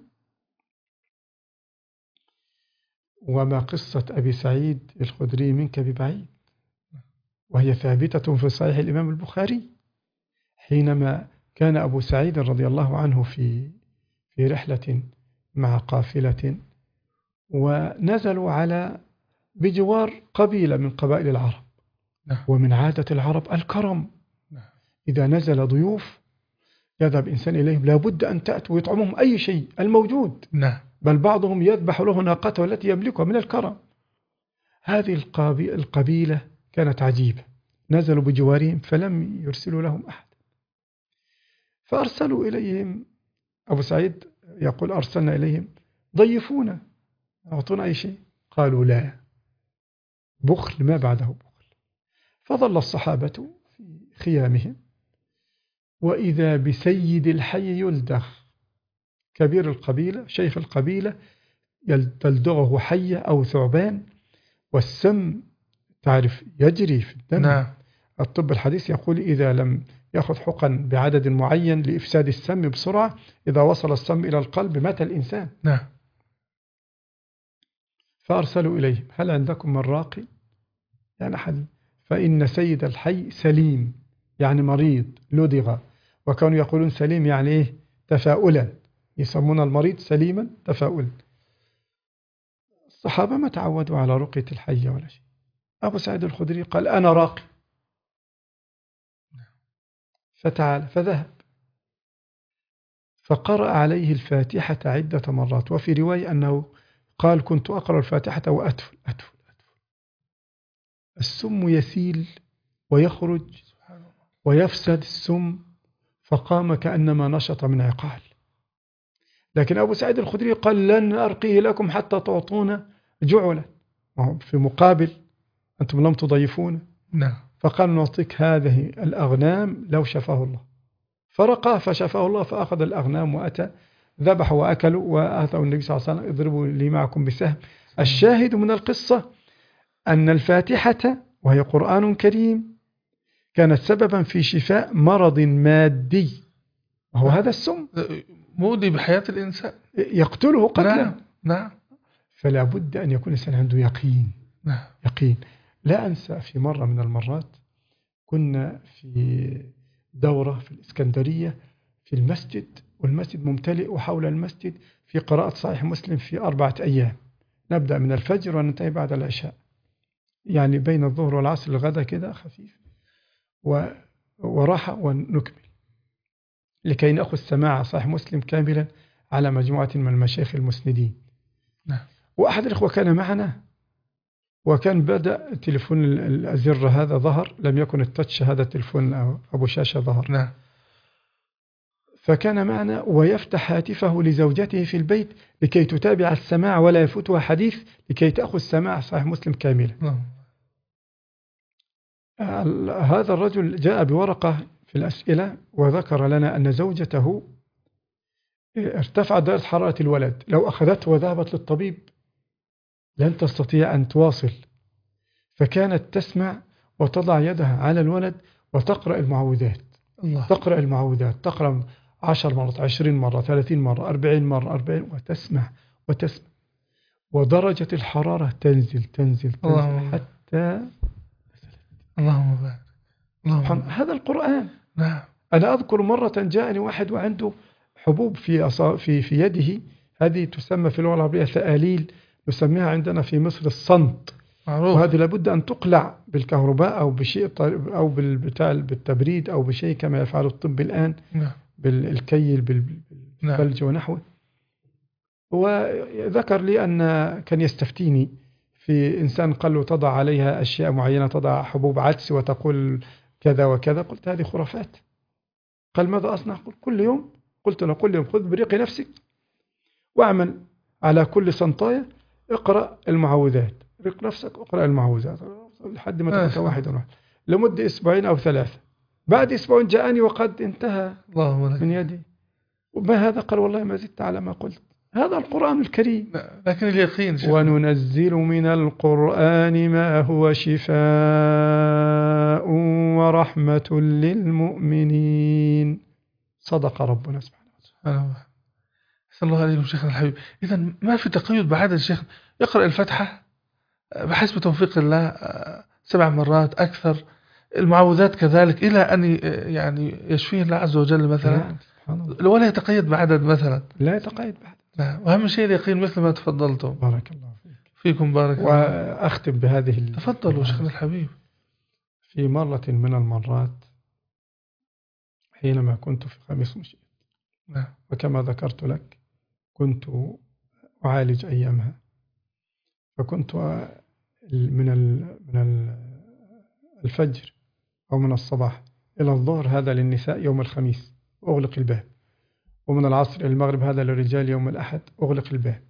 S2: وما قصة أبي سعيد الخدري منك ببعيد، وهي ثابتة في صحيح الإمام البخاري، حينما كان أبو سعيد رضي الله عنه في رحلة مع قافلة، ونزلوا على بجوار قبيلة من قبائل العرب، ومن عادة العرب الكرم، إذا نزل ضيوف يذهب إنسان إليهم لابد أن تأتوا ويطعمهم أي شيء الموجود، بل بعضهم يذبح له ناقته التي يملكها من الكرم. هذه القبيلة كانت عجيبة، نزلوا بجوارهم فلم يرسلوا لهم أحد، فأرسلوا إليهم. أبو سعيد يقول: أرسلنا إليهم ضيفونا أعطونا أي شيء. قالوا: لا، بخل ما بعده بخل. فظل الصحابة في خيامهم، وإذا بسيد الحي يلدغ، كبير القبيلة شيخ القبيلة تلدغه حية أو ثعبان، والسم تعرف يجري في الدم. الطب الحديث يقول إذا لم يأخذ حقن بعدد معين لإفساد السم بسرعة، إذا وصل السم إلى القلب مات الإنسان. فأرسلوا إليه: هل عندكم من راقي؟ يعني أحد، فإن سيد الحي سليم، يعني مريض لدغ، وكانوا يقولون سليم يعني إيه؟ تفاؤلا، يسمون المريض سليما تفاؤلا. الصحابة ما تعودوا على رقية الحي ولا شيء. أبو سعيد الخدري قال: أنا راقي. فتعال، فذهب فقرأ عليه الفاتحة عدة مرات، وفي رواية أنه قال: كنت أقرأ الفاتحة وأتفل أتفل أتفل، السم يسيل ويخرج ويفسد السم، فقام كأنما نشط من عقال. لكن أبو سعيد الخدري قال: لن أرقيه لكم حتى تعطونا جعلا، في مقابل أنتم لم تضيفون. فقال: نعطيك هذه الأغنام لو شفاه الله. فرقى فشفاه الله، فأخذ الأغنام وأتى ذبح وأكلوا، وأتوا النبي صلى الله عليه وسلم: اضربوا لي معكم بسهم. الشاهد من القصة أن الفاتحة وهي قرآن كريم كانت سببا في شفاء مرض مادي، وهو هذا السم
S1: مودي بحياة الإنسان،
S2: يقتله قتلا.
S1: نعم.
S2: فلا بد أن يكون الإنسان عنده يقين. يقين. لا أنسى في مرة من المرات كنا في دورة في الإسكندرية في المسجد، والمسجد ممتلئ، وحول المسجد في قراءة صحيح مسلم في 4 أيام، نبدأ من الفجر وننتهي بعد العشاء، يعني بين الظهر والعصر الغدا كده خفيف وراحة ونكمل، لكي نأخذ سماع صحيح مسلم كاملا على مجموعة من المشايخ المسندين. وأحد الإخوة كان معنا، وكان بدأ تليفون الأزر هذا ظهر، لم يكن التاتش هذا التليفون أبو شاشة ظهر. فكان معنا ويفتح هاتفه لزوجته في البيت لكي تتابع السماع ولا يفوتها حديث، لكي تأخذ سماع صحيح مسلم كاملا. هذا الرجل جاء بورقة في الأسئلة، وذكر لنا أن زوجته ارتفعت درجة حرارة الولد، لو أخذته وذهبت للطبيب لن تستطيع أن تواصل، فكانت تسمع وتضع يدها على الولد وتقرأ المعوذات.
S1: الله.
S2: تقرأ المعوذات، تقرأ 10 مرات، 20 مرة، 30 مرة، 40 مرة، 40، وتسمع وتسمع، ودرجة الحرارة تنزل تنزل تنزل حتى
S1: اللهم بارك. اللهم بارك.
S2: هذا القرآن.
S1: نعم.
S2: أنا أذكر مرة جاءني واحد وعنده حبوب في يده، هذه تسمى في اللغة العربية ثآليل، نسميها عندنا في مصر الصنط،
S1: معروف.
S2: وهذه لابد أن تقلع بالكهرباء أو بشيء أو بالتبريد أو بشيء كما يفعل الطب الآن.
S1: نعم.
S2: بالكيل بالثلج ونحوه. وذكر لي أن كان يستفتيني في إنسان قال له تضع عليها أشياء معينة، تضع حبوب عدس وتقول كذا وكذا. قلت هذه خرافات. قال ماذا أصنع؟ قلت كل يوم. قلت له كل يوم خذ بريق نفسك واعمل على كل سنطاية اقرأ المعوذات، ريق نفسك اقرأ المعوذات لحد ما تبقى واحد لمدة 2 أو 3. بعد 2 جاءني وقد انتهى من يدي. وما هذا؟ قال والله ما زدت على ما قلت. هذا القرآن الكريم.
S1: لكن اليقين
S2: وننزل من القرآن ما هو شفاء ورحمة للمؤمنين. صدق ربنا سبحانه وتعالى.
S1: صلى الله عليه شيخنا الحبيب. إذن ما في تقيد بعدد الشيخ، يقرأ الفتحة بحسب توفيق الله 7 مرات أكثر، المعوذات كذلك، إلى أن يعني يشفيه الله عز وجل مثلا. ولا يتقيد بعدد مثلا.
S2: لا يتقيد بعدد.
S1: وأهم شيء اليقين مثل ما تفضلتم.
S2: بارك الله
S1: فيكم. بارك الله.
S2: وأختم بهذه.
S1: تفضلوا شيخنا الحبيب.
S2: في مرة من المرات حينما كنت في خميس مشيط، وكما ذكرت لك كنت أعالج أيامها، فكنت من الفجر أو من الصباح إلى الظهر هذا للنساء يوم الخميس أغلق الباب، ومن العصر إلى المغرب هذا للرجال يوم الأحد أغلق الباب.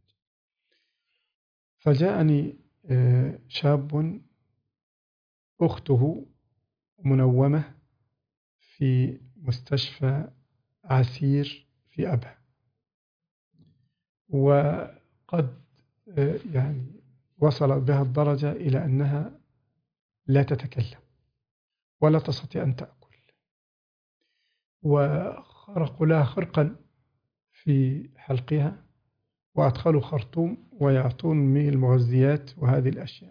S2: فجاءني شاب أخته منومة في مستشفى عسير في أبها، وقد يعني وصل بها الدرجة إلى أنها لا تتكلم ولا تستطيع أن تأكل، وخرقوا لها خرقا في حلقها وأدخلوا خرطوم ويعطون من المغذيات وهذه الأشياء.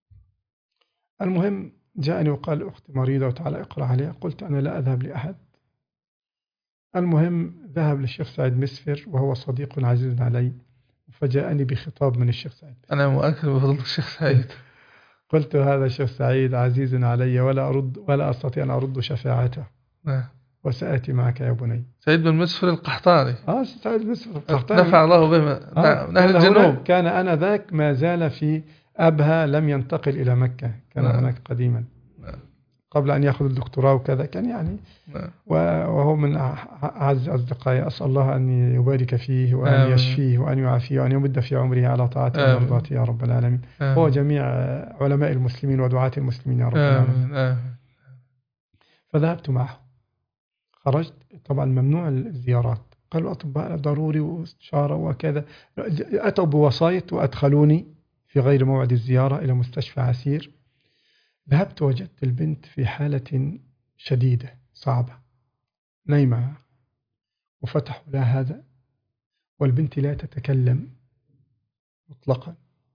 S2: المهم جاءني وقال أختي مريضة وتعالى اقرأ عليها. قلت أنا لا أذهب لأحد. المهم ذهب للشيخ سعيد مسفر وهو صديق عزيز علي، فجاءني بخطاب من الشيخ سعيد.
S1: أنا مؤكد بفضل الشيخ سعيد.
S2: قلت هذا الشيخ سعيد عزيز علي ولا أستطيع أن أرد شفاعته. وسأتي معك يا بني.
S1: سعيد بن مسفر القحطاني.
S2: سعيد مسفر القحطاني.
S1: نفع الله به من أهل الجنوب.
S2: كان أنا ذاك ما زال في أبها، لم ينتقل إلى مكة، كان هناك قديما قبل أن يأخذ الدكتوراه وكذا، كان يعني وهو من أعز أصدقائي. أسأل الله أن يبارك فيه وأن يشفيه وأن يعافيه وأن يمد في عمره على طاعته ومرضاته يا رب العالمين. هو جميع علماء المسلمين ودعاة المسلمين يا رب العالمين. فذهبت معه، خرجت. طبعا ممنوع الزيارات، قالوا أطباء ضروري واستشارة وكذا. أتوا بوسائط وأدخلوني في غير موعد الزيارة إلى مستشفى عسير. ذهبت وجدت البنت في حالة شديدة صعبة، نايمة، وفتحوا لها هذا والبنت لا تتكلم مطلقا.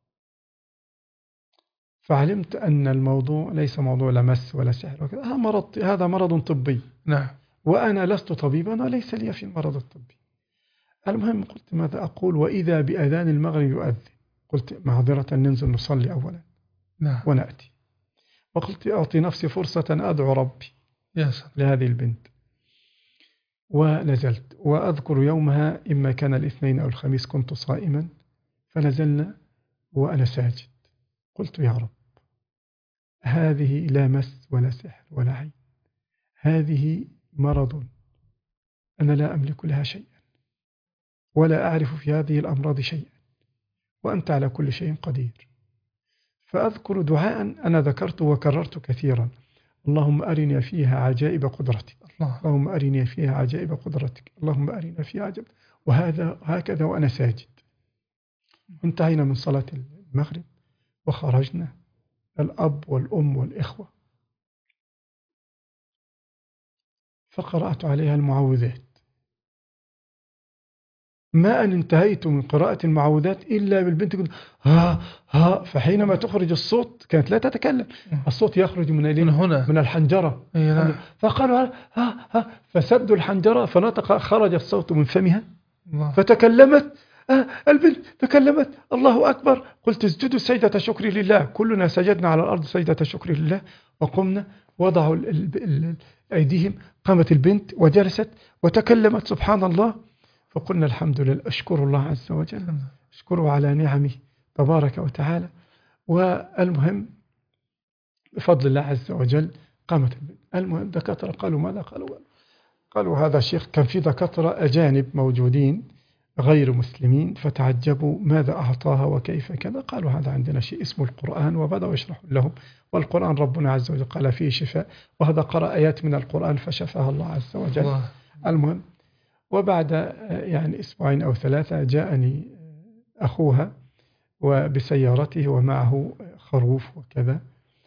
S2: فعلمت أن الموضوع ليس موضوع لمس ولا سحر وكذا، هذا مرض طبي.
S1: نعم.
S2: وأنا لست طبيبا وليس لي في المرض الطبي. المهم قلت ماذا أقول؟ وإذا بأذان المغرب يؤذن. قلت معذرة ننزل نصلي أولا ونأتي. وقلت أعطي نفسي فرصة أدعو ربي لهذه البنت. ونزلت، وأذكر يومها إما كان الاثنين أو الخميس كنت صائما، فنزلنا وأنا ساجد. قلت يا رب هذه لا مس ولا سحر ولا عين، هذه مرض أنا لا أملك لها شيئا ولا أعرف في هذه الأمراض شيئا، وأنت على كل شيء قدير. فأذكر دعاء أنا ذكرته وكررت كثيرا: اللهم أرنا فيها عجائب قدرتك،
S1: الله.
S2: اللهم أرنا فيها عجائب قدرتك، اللهم أرنا فيها عجائب. وهذا هكذا وأنا ساجد. انتهينا من صلاة المغرب وخرجنا الأب والأم والإخوة، فقرأت عليها المعوذات. ما أن انتهيت من قراءة المعوذات إلا بالبنت قلت ها ها. فحينما تخرج الصوت كانت لا تتكلم، الصوت يخرج من
S1: هنا
S2: من الحنجرة. فقالوا ها ها، فسدوا الحنجرة فنطق، خرج الصوت من فمها فتكلمت. البنت تكلمت، الله أكبر. قلت اسجدوا سجدة شكر لله. كلنا سجدنا على الأرض سجدة شكر لله، وقمنا وضعوا أيديهم. قامت البنت وجلست وتكلمت سبحان الله. فقلنا الحمد لله، أشكر الله عز وجل، أشكره على نعمه تبارك وتعالى. والمهم بفضل الله عز وجل قامت البنت. المهم دكاترة قالوا ماذا؟ قالوا هذا شيخ. كان في دكاترة أجانب موجودين غير مسلمين، فتعجبوا ماذا أعطاها وكيف كذا. قالوا هذا عندنا شيء اسمه القرآن، وبدأوا يشرحوا لهم. والقرآن ربنا عز وجل قال فيه شفاء، وهذا قرأ آيات من القرآن فشفاها الله عز وجل. المهم وبعد يعني أسبوعين أو 3 جاءني أخوها وبسيارته ومعه خروف وكذا،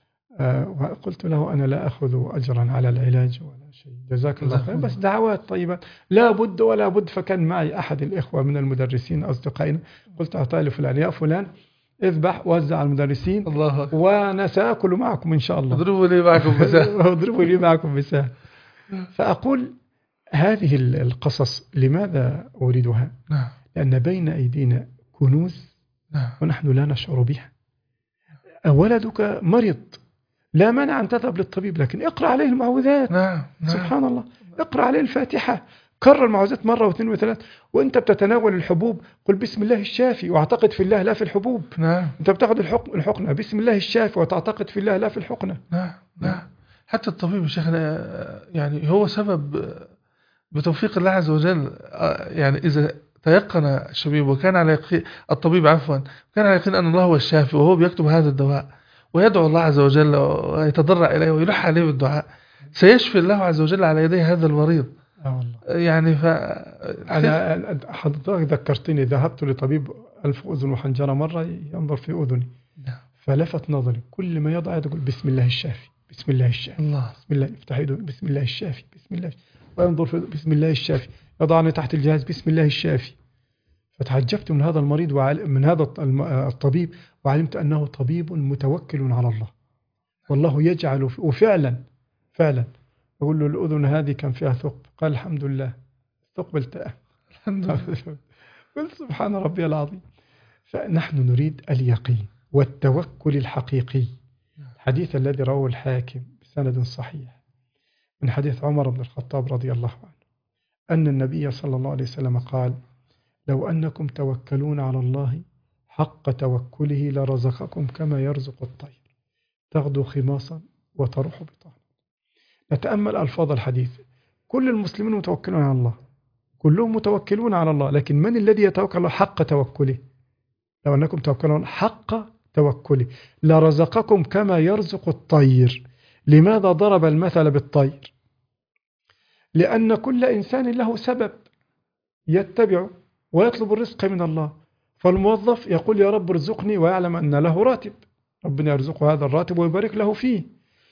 S2: وقلت له أنا لا أخذ أجرا على العلاج ولا شيء، جزاك الله خير، بس دعوات طيبة لا بد ولا بد. فكان معي أحد الإخوة من المدرسين أصدقائنا، قلت أعطاه لفلان، يا فلان اذبح وزع على المدرسين، وأنا سأكل معكم إن شاء الله،
S1: اضربوا لي معكم بسهم.
S2: اضربوا لي معكم بسهم. فأقول هذه القصص لماذا أريدها؟ لأن بين أيدينا كنوز ونحن لا نشعر بها. ولدك مريض، لا مانع أن تذهب للطبيب، لكن اقرأ عليه المعوذات. سبحان الله، اقرأ عليه الفاتحة، كرر المعوذات مرة واثنين وثلاث. وانت بتتناول الحبوب قل بسم الله الشافي واعتقد في الله لا في الحبوب. انت بتاخذ الحقنة بسم الله الشافي وتعتقد في الله لا في الحقنة.
S1: حتى الطبيب شيخنا يعني هو سبب بتوفيق الله عز وجل. يعني إذا تيقن الشبيب وكان على يقين، الطبيب عفوا كان على يقين أن الله هو الشافي، وهو بيكتب هذا الدواء ويدعو الله عز وجل ويتضرع إليه ويلح عليه بالدعاء، سيشفي الله عز وجل على يدي هذا المريض. يعني
S2: أنا حضرتك ذكرتني، ذهبت لطبيب أنف أذن وحنجرة مرة ينظر في أذني، فلفت نظري كل ما يضع يقول بسم الله الشافي، بسم الله الشافي، الله بسم الله، يفتح يده بسم الله الشافي، بسم الله، وينظر في بسم الله الشافي، يضعني تحت الجهاز بسم الله الشافي. فتعجبت من هذا المريض من هذا الطبيب، وعلمت أنه طبيب متوكل على الله، والله يجعل وفعلا فعلا أقول له الأذن هذه كان فيها ثقب، قال الحمد لله ثقب التأه. الحمد لله. قلت سبحان ربي العظيم. فنحن نريد اليقين والتوكل الحقيقي. الحديث الذي رواه الحاكم بسند صحيح من حديث عمر بن الخطاب رضي الله عنه أن النبي صلى الله عليه وسلم قال لو أنكم توكلون على الله حق توكله لرزقكم كما يرزق الطير تغدو خماصا وتروح بطانا. نتأمل ألفاظ الحديث. كل المسلمين متوكلون على الله، كلهم متوكلون على الله، لكن من الذي يتوكل حق توكله؟ لو أنكم توكلون حق توكله لرزقكم كما يرزق الطير. لماذا ضرب المثل بالطير؟ لأن كل إنسان له سبب يتبع ويطلب الرزق من الله. فالموظف يقول يا رب ارزقني ويعلم أن له راتب، ربنا يرزقه هذا الراتب ويبارك له فيه.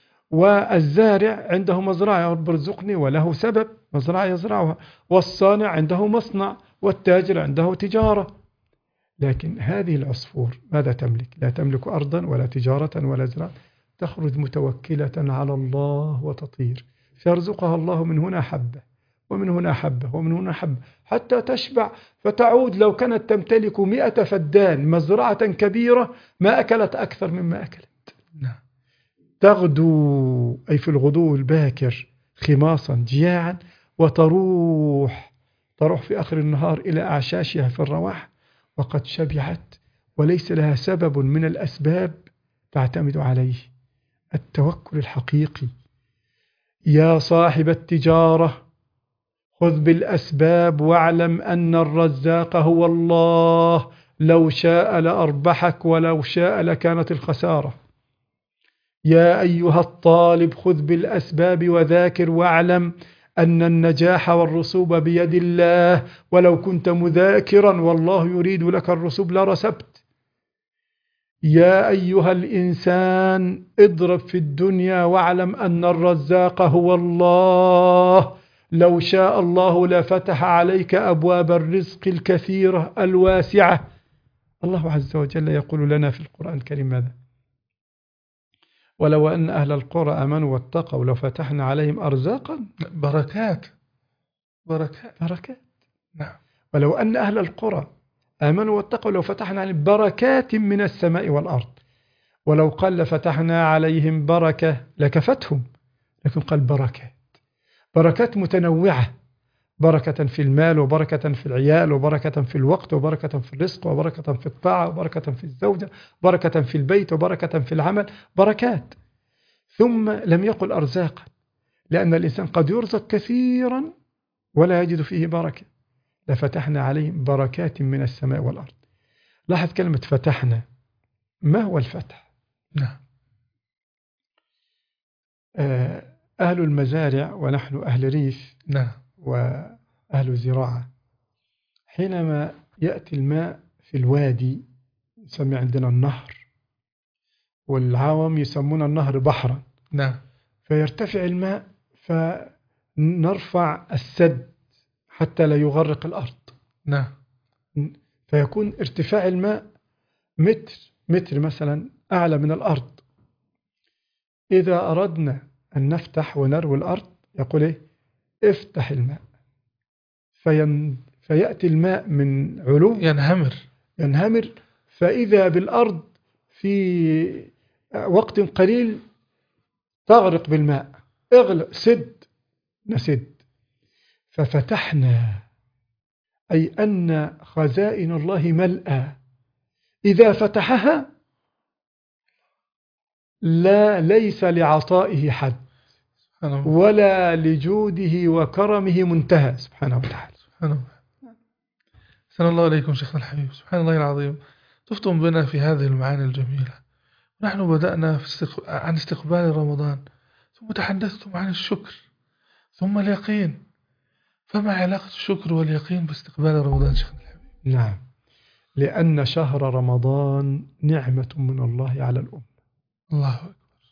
S2: والزارع عنده مزرعة يا رب ارزقني وله سبب مزرعة يزرعها. والصانع عنده مصنع، والتاجر عنده تجارة. لكن هذه العصفور ماذا تملك؟ لا تملك أرضا ولا تجارة ولا زراعة، تخرج متوكلة على الله وتطير، فيرزقها الله من هنا حبة ومن هنا حبة ومن هنا حبة حتى تشبع، فتعود لو كانت تمتلك 100 فدان مزرعة كبيرة ما أكلت أكثر مما أكلت. تغدو أي في الغدو الباكر خماصا جياعا، وتروح في آخر النهار إلى أعشاشها في الرواح وقد شبعت وليس لها سبب من الأسباب تعتمد عليه. التوكل الحقيقي. يا صاحب التجارة خذ بالأسباب واعلم أن الرزاق هو الله، لو شاء لأربحك ولو شاء لكانت الخسارة. يا أيها الطالب خذ بالأسباب وذاكر واعلم أن النجاح والرسوب بيد الله، ولو كنت مذاكرا والله يريد لك الرسوب لرسبت. يا أيها الإنسان اضرب في الدنيا واعلم أن الرزاق هو الله، لو شاء الله لفتح عليك أبواب الرزق الكثيرة الواسعة. الله عز وجل يقول لنا في القرآن الكريم ماذا؟ ولو أن أهل القرى آمنوا واتقوا لفتحنا عليهم أرزاقا
S1: بركات.
S2: نعم. ولو أن أهل القرى آمنوا واتقوا لو فتحنا عليهم بركات من السماء والأرض. ولو قال لفتحنا عليهم بركة لكفتهم، لكن قال بركات متنوعة، بركة في المال، وبركة في العيال، وبركة في الوقت، وبركة في الرزق، وبركة في الطاعة، وبركة في الزوجة، بركة في البيت، وبركة في العمل، بركات. ثم لم يقل أرزاقا، لأن الإنسان قد يرزق كثيرا ولا يجد فيه بركة. لفتحنا عليهم بركات من السماء والأرض. لاحظ كلمة فتحنا، ما هو الفتح؟
S1: نعم.
S2: أهل المزارع ونحن أهل ريف،
S1: نعم،
S2: وأهل زراعة، حينما يأتي الماء في الوادي نسمي عندنا النهر، والعوام يسمون النهر بحرا.
S1: نعم.
S2: فيرتفع الماء فنرفع السد حتى لا يغرق الأرض.
S1: نعم.
S2: فيكون ارتفاع الماء متر مثلا أعلى من الأرض. إذا أردنا أن نفتح ونروي الأرض يقول إيه؟ افتح الماء، فيأتي الماء من علو ينهمر، فإذا بالأرض في وقت قليل تغرق بالماء. نسد. ففتحنا أي أن خزائن الله ملأى، إذا فتحها ليس لعطائه حد ولا لجوده وكرمه منتهى سبحانه وتعالى.
S1: سلام الله عليكم شيخنا الحبيب. سبحان الله العظيم، طفتم بنا في هذه المعاني الجميلة. نحن بدأنا عن استقبال رمضان، ثم تحدثتم عن الشكر ثم اليقين. فما علاقة الشكر واليقين باستقبال رمضان شيخنا الحبيب؟
S2: نعم، لأن شهر رمضان نعمة من الله على الأمة.
S1: الله أكبر.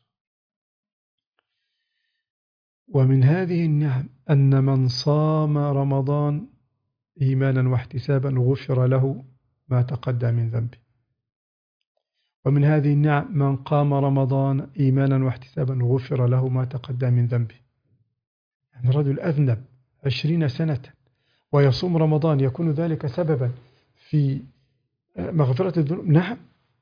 S2: ومن هذه النعم أن من صام رمضان إيمانا واحتسابا غفر له ما تقدم من ذنبه. ومن هذه النعم من قام رمضان إيمانا واحتسابا غفر له ما تقدم من ذنبه. يعني رجل أذنب 20 سنة ويصوم رمضان، يكون ذلك سببا في مغفرة الذنوب. نعم.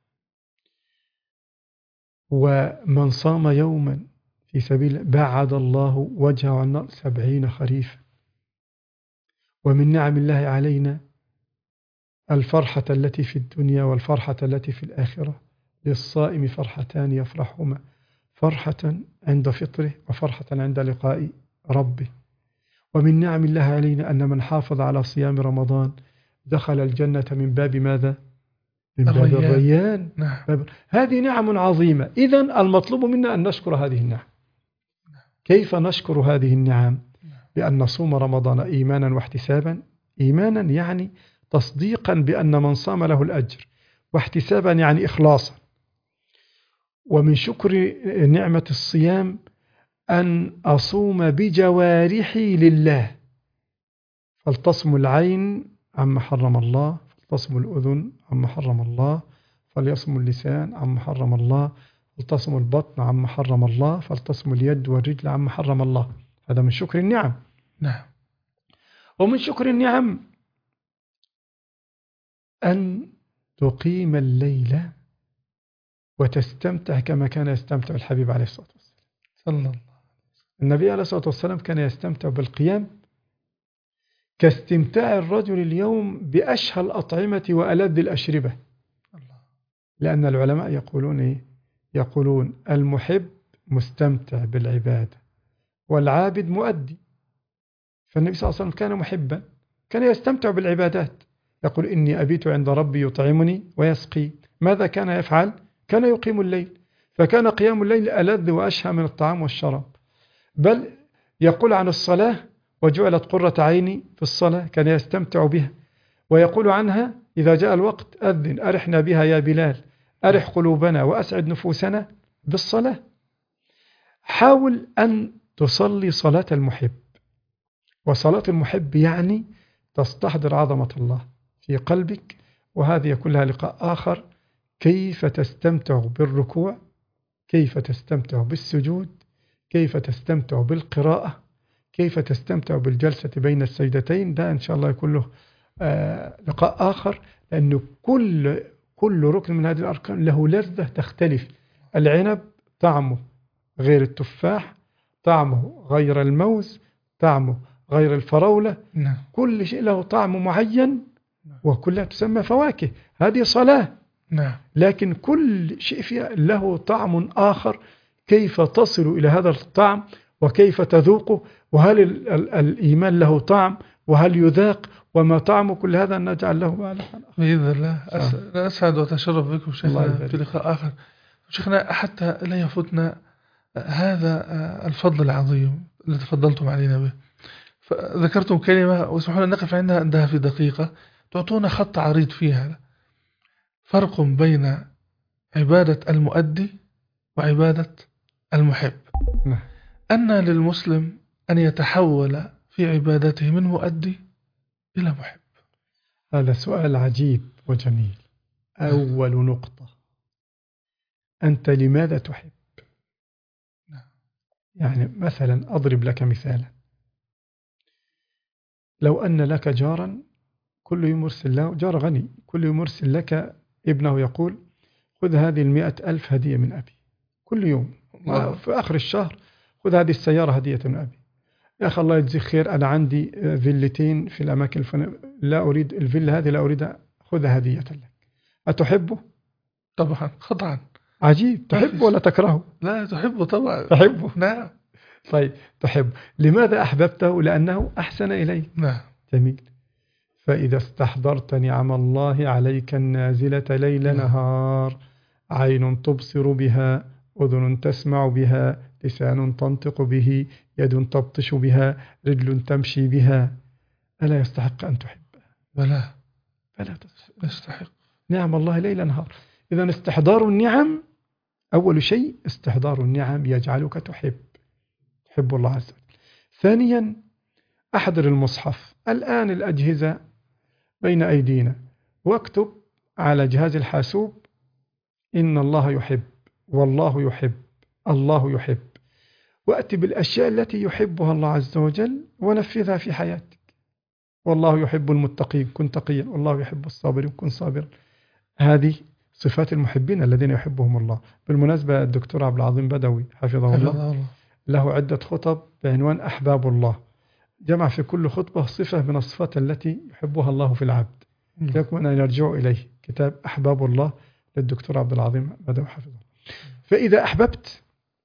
S2: ومن صام يوما في سبيل بعد الله وجهه عن النار 70 خريفا. ومن نعم الله علينا الفرحة التي في الدنيا والفرحة التي في الآخرة. للصائم فرحتان يفرحهما، فرحة عند فطره وفرحة عند لقاء ربه. ومن نعم الله علينا أن من حافظ على صيام رمضان دخل الجنة من باب ماذا؟ من باب الريان.
S1: نعم.
S2: هذه نعم عظيمة. إذن المطلوب منا أن نشكر هذه النعم. كيف نشكر هذه النعم؟ بأن نصوم رمضان إيمانا واحتسابا. إيمانا يعني تصديقا بأن من صام له الأجر، واحتسابا يعني إخلاصا. ومن شكر نعمة الصيام أن أصوم بجوارحي لله، فلتصم العين عما حرم الله، فلتصم الأذن عما حرم الله، فليصم اللسان عما حرم الله، فلتصم البطن عما حرم الله، فلتصم اليد والرجل عما حرم الله. هذا من شكر النعم.
S1: نعم.
S2: ومن شكر النعم أن تقيم الليل وتستمتع كما كان يستمتع الحبيب عليه الصلاة والسلام.
S1: صلى الله.
S2: النبي عليه الصلاة والسلام كان يستمتع بالقيام كاستمتاع الرجل اليوم بأشهى الأطعمة وألذ الأشربة. لأن العلماء يقولون إيه؟ يقولون المحب مستمتع بالعبادة والعابد مؤدي. فالنبي صلى الله عليه وسلم كان محبا، كان يستمتع بالعبادات. يقول إني أبيت عند ربي يطعمني ويسقي. ماذا كان يفعل؟ كان يقيم الليل. فكان قيام الليل ألذ وأشهى من الطعام والشراب. بل يقول عن الصلاة: وجعلت قرة عيني في الصلاة، كان يستمتع بها. ويقول عنها: إذا جاء الوقت أذن أرحنا بها يا بلال، أرح قلوبنا وأسعد نفوسنا بالصلاة. حاول أن تصلي صلاة المحب. وصلاة المحب يعني تستحضر عظمة الله في قلبك، وهذه يكون لها لقاء آخر. كيف تستمتع بالركوع، كيف تستمتع بالسجود، كيف تستمتع بالقراءة، كيف تستمتع بالجلسة بين السجدتين. ده إن شاء الله يكون له لقاء آخر، لأنه كل ركن من هذه الأركان له لذة تختلف. العنب طعمه غير التفاح، طعمه غير الموز، طعمه غير الفراولة. كل شيء له طعم معين، وكلها تسمى فواكه. هذه صلاة، لكن كل شيء فيها له طعم آخر. كيف تصل إلى هذا الطعم وكيف تذوقه، وهل الإيمان له طعم وهل يذاق وما طعمه، كل هذا نجعل له بعد
S1: بإذن الله. أسعد وأتشرف بكم شيخنا في لقاء آخر. شيخنا، حتى لا يفوتنا هذا الفضل العظيم الذي تفضلتم علينا به، فذكرتم كلمة وسبحان الله نقف عندها في دقيقة، تعطونا خط عريض فيها. فرق بين عبادة المؤدي وعبادة المحب. أن للمسلم أن يتحول في عبادته من مؤدي إلى محب.
S2: هذا سؤال عجيب وجميل. أول نقطة، أنت لماذا تحب؟ يعني مثلا أضرب لك مثالا. لو أن لك جارا كل يوم يرسل له، جار غني، كل يوم يرسل لك ابنه يقول: خذ هذه 100,000 هدية من أبي كل يوم، في آخر الشهر خذ هذه السيارة هدية من أبي. يا أخي الله يجزيك خير، أنا عندي فيلتين في الأماكن الفلانية، لا أريد الفيلا هذه، لا أريدها، خذها هدية لك. أتحبه؟
S1: طبعا قطعا.
S2: عجيب. تحبه ولا تكرهه؟
S1: لا تحبه طبعا.
S2: تحبه؟
S1: نعم.
S2: طيب تحب. لماذا أحببته؟ لأنه أحسن إليك.
S1: نعم.
S2: جميل. فإذا استحضرت نعم الله عليك النازلة ليل نهار، عين تبصر بها، أذن تسمع بها، لسان تنطق به، يد تبطش بها، رجل تمشي بها، ألا يستحق أن تحب؟
S1: بلا
S2: يستحق نعم الله ليل نهار. إذن استحضار النعم، أول شيء استحضار النعم يجعلك تحب الله عز وجل. ثانيا، أحضر المصحف. الآن الأجهزة بين أيدينا، واكتب على جهاز الحاسوب: إن الله يحب، والله يحب، الله يحب. وأتي بالأشياء التي يحبها الله عز وجل ونفذها في حياتك. والله يحب المتقين، كن تقيا. والله يحب الصابرين، كن صابرا. هذه صفات المحبين الذين يحبهم الله. بالمناسبة الدكتور عبد العظيم بدوي حفظه الله له عدة خطب بعنوان أحباب الله، جمع في كل خطبة صفة من الصفات التي يحبها الله في العبد. لكم أن نرجع إليه، كتاب أحباب الله للدكتور عبد العظيم بدوي حفظه. فإذا أحببت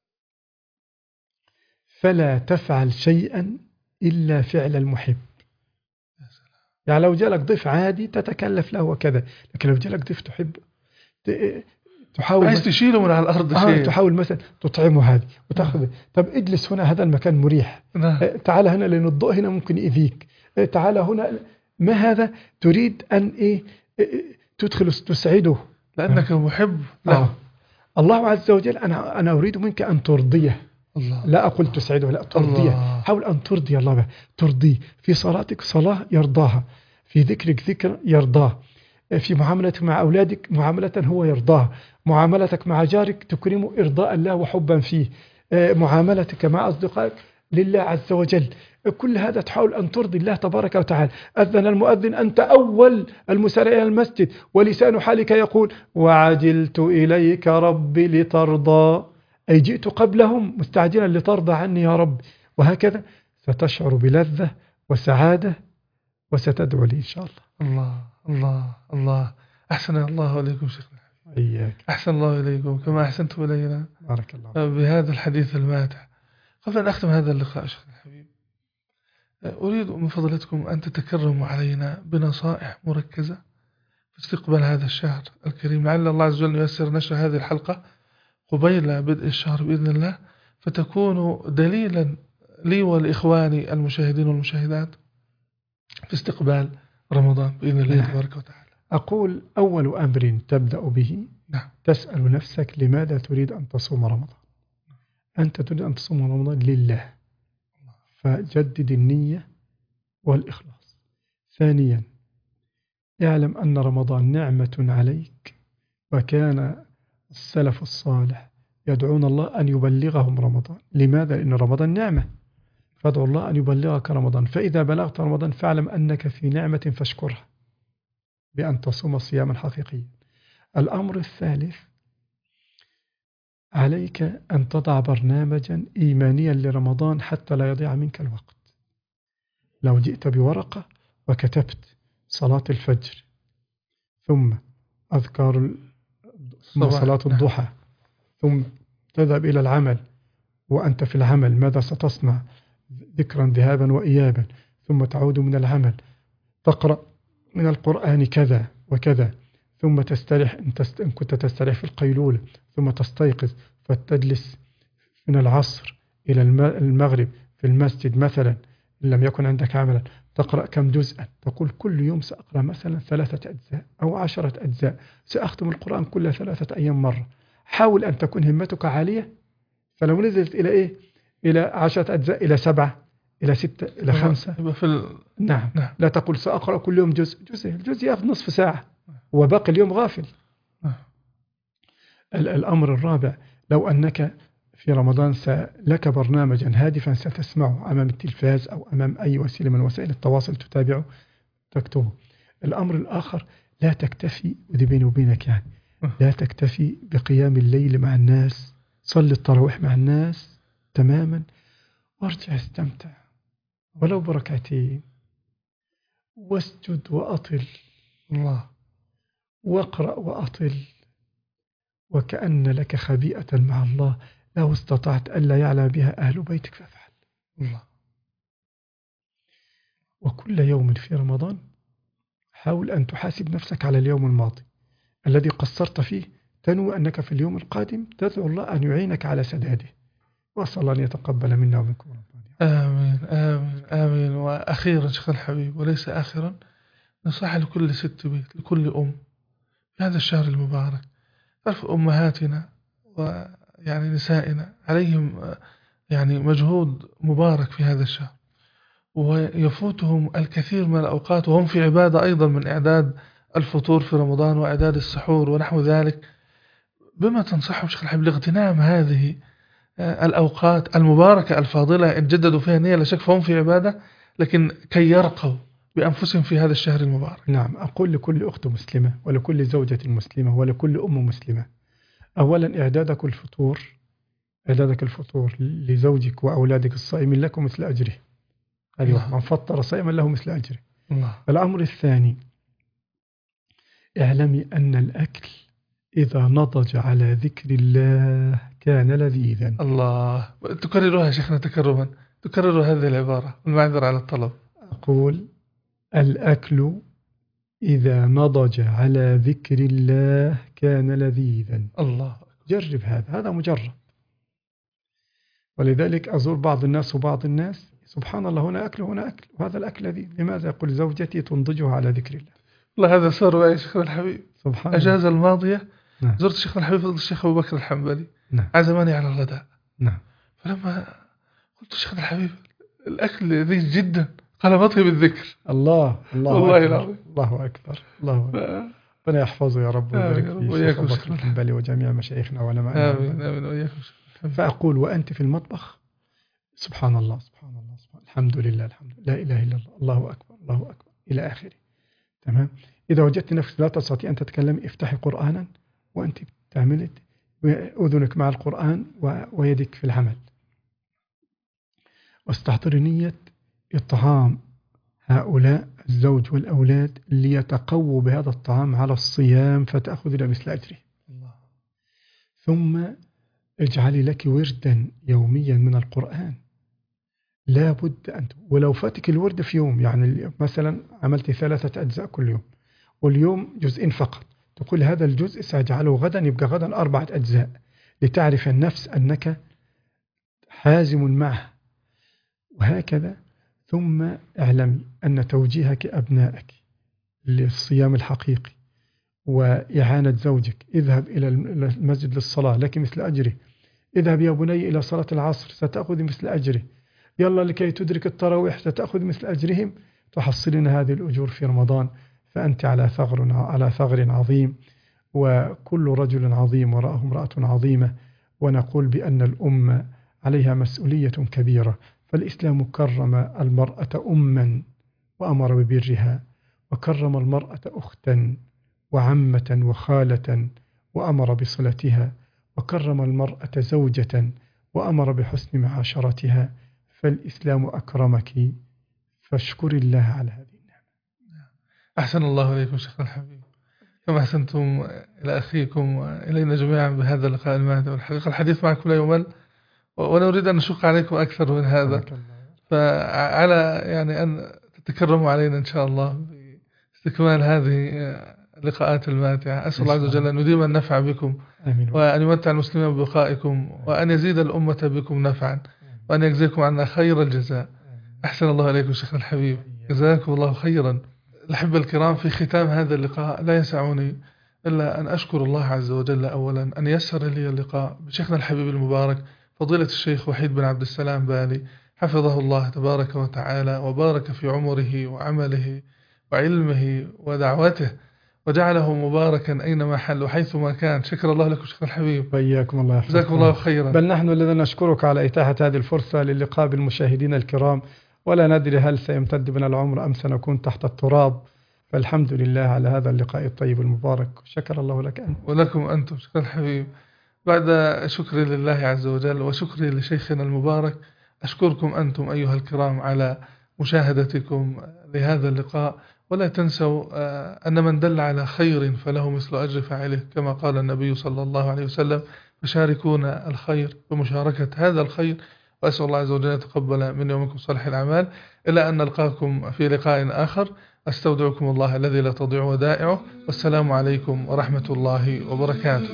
S2: فلا تفعل شيئا إلا فعل المحب. يعني لو جالك ضيف عادي تتكلف له وكذا، لكن لو جالك ضيف تحب تحاول
S1: عايز تشيله من على الأرض شيء،
S2: تحاول مثلا تطعمه هذه وتأخذ. طب اجلس هنا، هذا المكان مريح. تعال هنا لأن الضوء هنا ممكن يأذيك. تعال هنا، ما هذا تريد أن تدخل تسعده
S1: لأنك محب.
S2: الله عز وجل أنا أريد منك أن ترضيه.
S1: الله.
S2: لا أقول تسعده، لا ترضيه. حاول أن ترضي الله، ترضيه في صلاتك صلاة يرضاها، في ذكرك ذكر يرضاه، في معاملتك مع أولادك معاملة هو يرضاها، معاملتك مع جارك تكرمه إرضاء الله وحبا فيه، معاملتك مع أصدقائك لله عز وجل. كل هذا تحاول أن ترضي الله تبارك وتعالى. أذن المؤذن أنت أول المسارع إلى المسجد، ولسان حالك يقول: وعجلت إليك ربي لترضى، أي جئت قبلهم مستعجلا لترضى عني يا رب. وهكذا ستشعر بلذة وسعادة وستدعو لي إن شاء الله.
S1: الله الله الله. أحسن الله إليكم شيخنا.
S2: إياك.
S1: أحسن الله إليكم كما أحسنتم إلينا.
S2: بارك الله
S1: بهذا الحديث الماتع. قبل أن أختم هذا اللقاء شيخنا الحبيب، أريد من فضلتكم أن تتكرموا علينا بنصائح مركزة في استقبال هذا الشهر الكريم، لعل الله عز وجل ييسر نشر هذه الحلقة قبيل بدء الشهر بإذن الله، فتكون دليلا لي ولإخواني المشاهدين والمشاهدات في استقبال رمضان بإذن الله تبارك وتعالى.
S2: أقول أول أمر تبدأ به
S1: نعم.
S2: تسأل نفسك لماذا تريد أن تصوم رمضان؟ أنت تريد أن تصوم رمضان لله، فجدد النية والإخلاص. ثانيا اعلم أن رمضان نعمة عليك، وكان السلف الصالح يدعون الله أن يبلغهم رمضان. لماذا؟ لأن رمضان نعمة، فادعوا الله أن يبلغك رمضان. فإذا بلغت رمضان فاعلم أنك في نعمة فاشكرها بأن تصوم صياما حقيقيا. الأمر الثالث عليك أن تضع برنامجا إيمانيا لرمضان حتى لا يضيع منك الوقت. لو جئت بورقة وكتبت صلاة الفجر ثم أذكار ثم صلاة الضحى ثم تذهب إلى العمل، وأنت في العمل ماذا ستصنع؟ ذكرا ذهابا وإيابا، ثم تعود من العمل تقرأ من القرآن كذا وكذا، ثم تستريح إن كنت تستريح في القيلولة، ثم تستيقظ فتجلس من العصر إلى المغرب في المسجد مثلا إن لم يكن عندك عملا، تقرأ كم جزءا، تقول كل يوم سأقرأ مثلا 3 أجزاء أو 10 أجزاء، سأختم القرآن كل 3 أيام مرة. حاول أن تكون همتك عالية، فلو نزلت إلى إلى 10 أجزاء، إلى 7، إلى 6، إلى 5. نعم. لا تقول سأقرأ كل يوم الجزء يأخذ نصف ساعة وباقي اليوم غافل. الأمر الرابع، لو أنك في رمضان لك برنامجا هادفا ستسمعه أمام التلفاز أو أمام أي وسيلة من وسائل التواصل تتابعه تكتبه. الأمر الآخر، لا تكتفي، ودي بيني وبينك يعني، لا تكتفي بقيام الليل مع الناس، صلي التراويح مع الناس تماما، وارجع استمتع ولو بركعتين، واسجد وأطل الله، واقرأ وأطل، وكأن لك خبيئة مع الله لو استطعت ألا يعلم بها أهل بيتك فافعل الله. وكل يوم في رمضان حاول أن تحاسب نفسك على اليوم الماضي الذي قصرت فيه، تنوي أنك في اليوم القادم تدعو الله أن يعينك على سداده، وأسأل الله أن يتقبل منا ومنكم.
S1: آمين آمين آمين. وأخيرا شيخ الحبيب وليس آخرا، نصيحة لكل ست بيت، لكل أم في هذا الشهر المبارك. تعرف أمهاتنا ويعني نسائنا عليهم يعني مجهود مبارك في هذا الشهر، ويفوتهم الكثير من الأوقات وهم في عبادة أيضا، من إعداد الفطور في رمضان وإعداد السحور ونحو ذلك. بما تنصحهم شيخ الحبيب لاغتنام هذه الأوقات المباركة الفاضلة؟ إن جددوا فيها نية لا شك فهم في عبادة، لكن كي يرقوا بأنفسهم في هذا الشهر المبارك.
S2: نعم. أقول لكل أخت مسلمة ولكل زوجة مسلمة ولكل أم مسلمة، أولا إعدادك الفطور لزوجك وأولادك الصائمين لكم مثل أجره. أيوة، من فطر صائما له مثل أجره. الأمر الثاني، اعلمي أن الأكل إذا نضج على ذكر الله كان لذيذا.
S1: الله، تكررها يا شيخنا تكرما، تكرر هذه العبارة والمعذرة على الطلب.
S2: أقول الأكل إذا نضج على ذكر الله كان لذيذا.
S1: الله،
S2: جرب هذا مجرب. ولذلك أزور بعض الناس سبحان الله، هنا أكل وهنا أكل، وهذا الأكل لذيذ. لماذا؟ يقول زوجتي تنضجها على ذكر الله.
S1: والله هذا صار يا شيخ الحبيب.
S2: سبحان
S1: أجازة الماضية
S2: نعم.
S1: زرت الشيخ الحبيب فضل الشيخ أبو بكر الحنبلي،
S2: نعم.
S1: عزمني على الغداء.
S2: نعم.
S1: فلما قلت الشيخ الحبيب الأكل لذيذ جدا، قال بطي بالذكر.
S2: الله
S1: والله العظيم.
S2: الله أكبر. ربنا يحفظه يا رب ويبارك فيه الشيخ أبو بكر الحنبلي وجميع مشايخنا وعلمائنا.
S1: آمين آمين وإياكم.
S2: فأقول وأنت في المطبخ سبحان الله سبحان الله سبحان الحمد لله الحمد لله لا إله إلا الله الله أكبر الله أكبر إلى آخره. تمام. إذا وجدت نفسك لا تستطيع أن تتكلم، افتحي قرآنا وأنت تعمل أذنك مع القرآن ويدك في العمل، واستحضري نية إطعام هؤلاء الزوج والأولاد ليتقووا بهذا الطعام على الصيام فتأخذ إلى مثل أجره. ثم اجعلي لك وردا يوميا من القرآن، لا بد أن ولو فاتك الورد في يوم، يعني مثلا عملت 3 أجزاء كل يوم واليوم جزئين فقط، تقول هذا الجزء سأجعله غدا، يبقى غدا 4 أجزاء. لتعرف النفس أنك حازم معه. وهكذا ثم اعلمي أن توجيهك أبنائك للصيام الحقيقي وإعانة زوجك، اذهب إلى المسجد للصلاة لك مثل أجره، اذهب يا بني إلى صلاة العصر ستأخذ مثل أجره، يلا لكي تدرك التراويح ستأخذ مثل أجرهم، تحصلين هذه الأجور في رمضان، فأنت على ثغر عظيم، وكل رجل عظيم وراءه امرأة عظيمة. ونقول بأن الأمة عليها مسؤولية كبيرة، فالإسلام كرم المرأة أما وأمر ببرها، وكرم المرأة أختا وعمة وخالة وأمر بصلتها، وكرم المرأة زوجة وأمر بحسن معاشرتها. فالإسلام أكرمك، فاشكر الله على هذه النعمة.
S1: أحسن الله إليكم شيخنا الحبيب، كما أحسنتم إلى أخيكم وإلينا جميعا بهذا اللقاء الماتع. والحقيقة الحديث معكم لا يمل، وأنا أريد أن نشق عليكم أكثر من هذا، فعلى يعني أن تتكرموا علينا إن شاء الله باستكمال هذه اللقاءات الماتعة. أسأل الله عز وجل أن يديم النفع بكم، وأن يمتع المسلمين ببقائكم، وأن يزيد الأمة بكم نفعا، وأن يجزيكم عنا خير الجزاء. أحسن الله إليكم شيخنا الحبيب، جزاكم الله خيرا. الأحبة الكرام، في ختام هذا اللقاء لا يسعني إلا أن أشكر الله عز وجل أولا أن يسر لي اللقاء بشيخنا الحبيب المبارك فضيلة الشيخ وحيد بن عبد السلام بالي، حفظه الله تبارك وتعالى وبارك في عمره وعمله وعلمه ودعوته، وجعله مباركا أينما حل وحيثما كان. شكر الله لكم شيخنا الحبيب،
S2: وإياكم الله يحفظكم.
S1: جزاكم الله خيرا.
S2: بل نحن الذين نشكرك على إتاحة هذه الفرصة للقاء بالمشاهدين الكرام، ولا ندري هل سيمتد بنا العمر أم سنكون تحت التراب، فالحمد لله على هذا اللقاء الطيب المبارك. شكر الله لك أنت
S1: ولكم أنتم شكرا الحبيب. بعد شكري لله عز وجل وشكري لشيخنا المبارك، أشكركم أنتم أيها الكرام على مشاهدتكم لهذا اللقاء. ولا تنسوا أن من دل على خير فله مثل أجر فاعله، كما قال النبي صلى الله عليه وسلم: فشاركونا الخير بمشاركة هذا الخير. وأسأل الله عز وجل يتقبل من يومكم صالح الأعمال، إلى أن نلقاكم في لقاء آخر. أستودعكم الله الذي لا تضيع ودائعه، والسلام عليكم ورحمة الله وبركاته.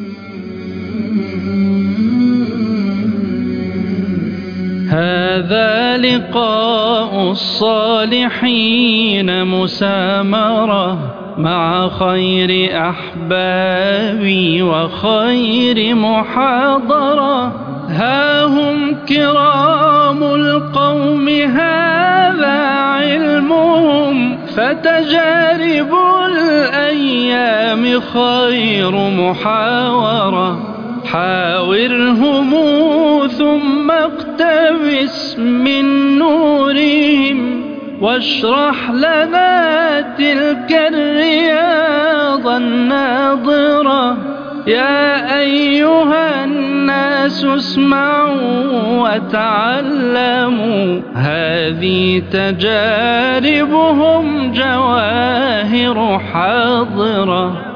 S3: هذا لقاء الصالحين مسامرة مع خير أحبابي وخير محاضرة. ها هم كرام القوم هذا علمهم، فتجارب الأيام خير محاورة. حاورهم ثم اقتبس من نورهم، واشرح لنا تلك الرياض الناظرة. يا أيها الناس اسمعوا وتعلموا، هذه تجاربهم جواهر حاضرة.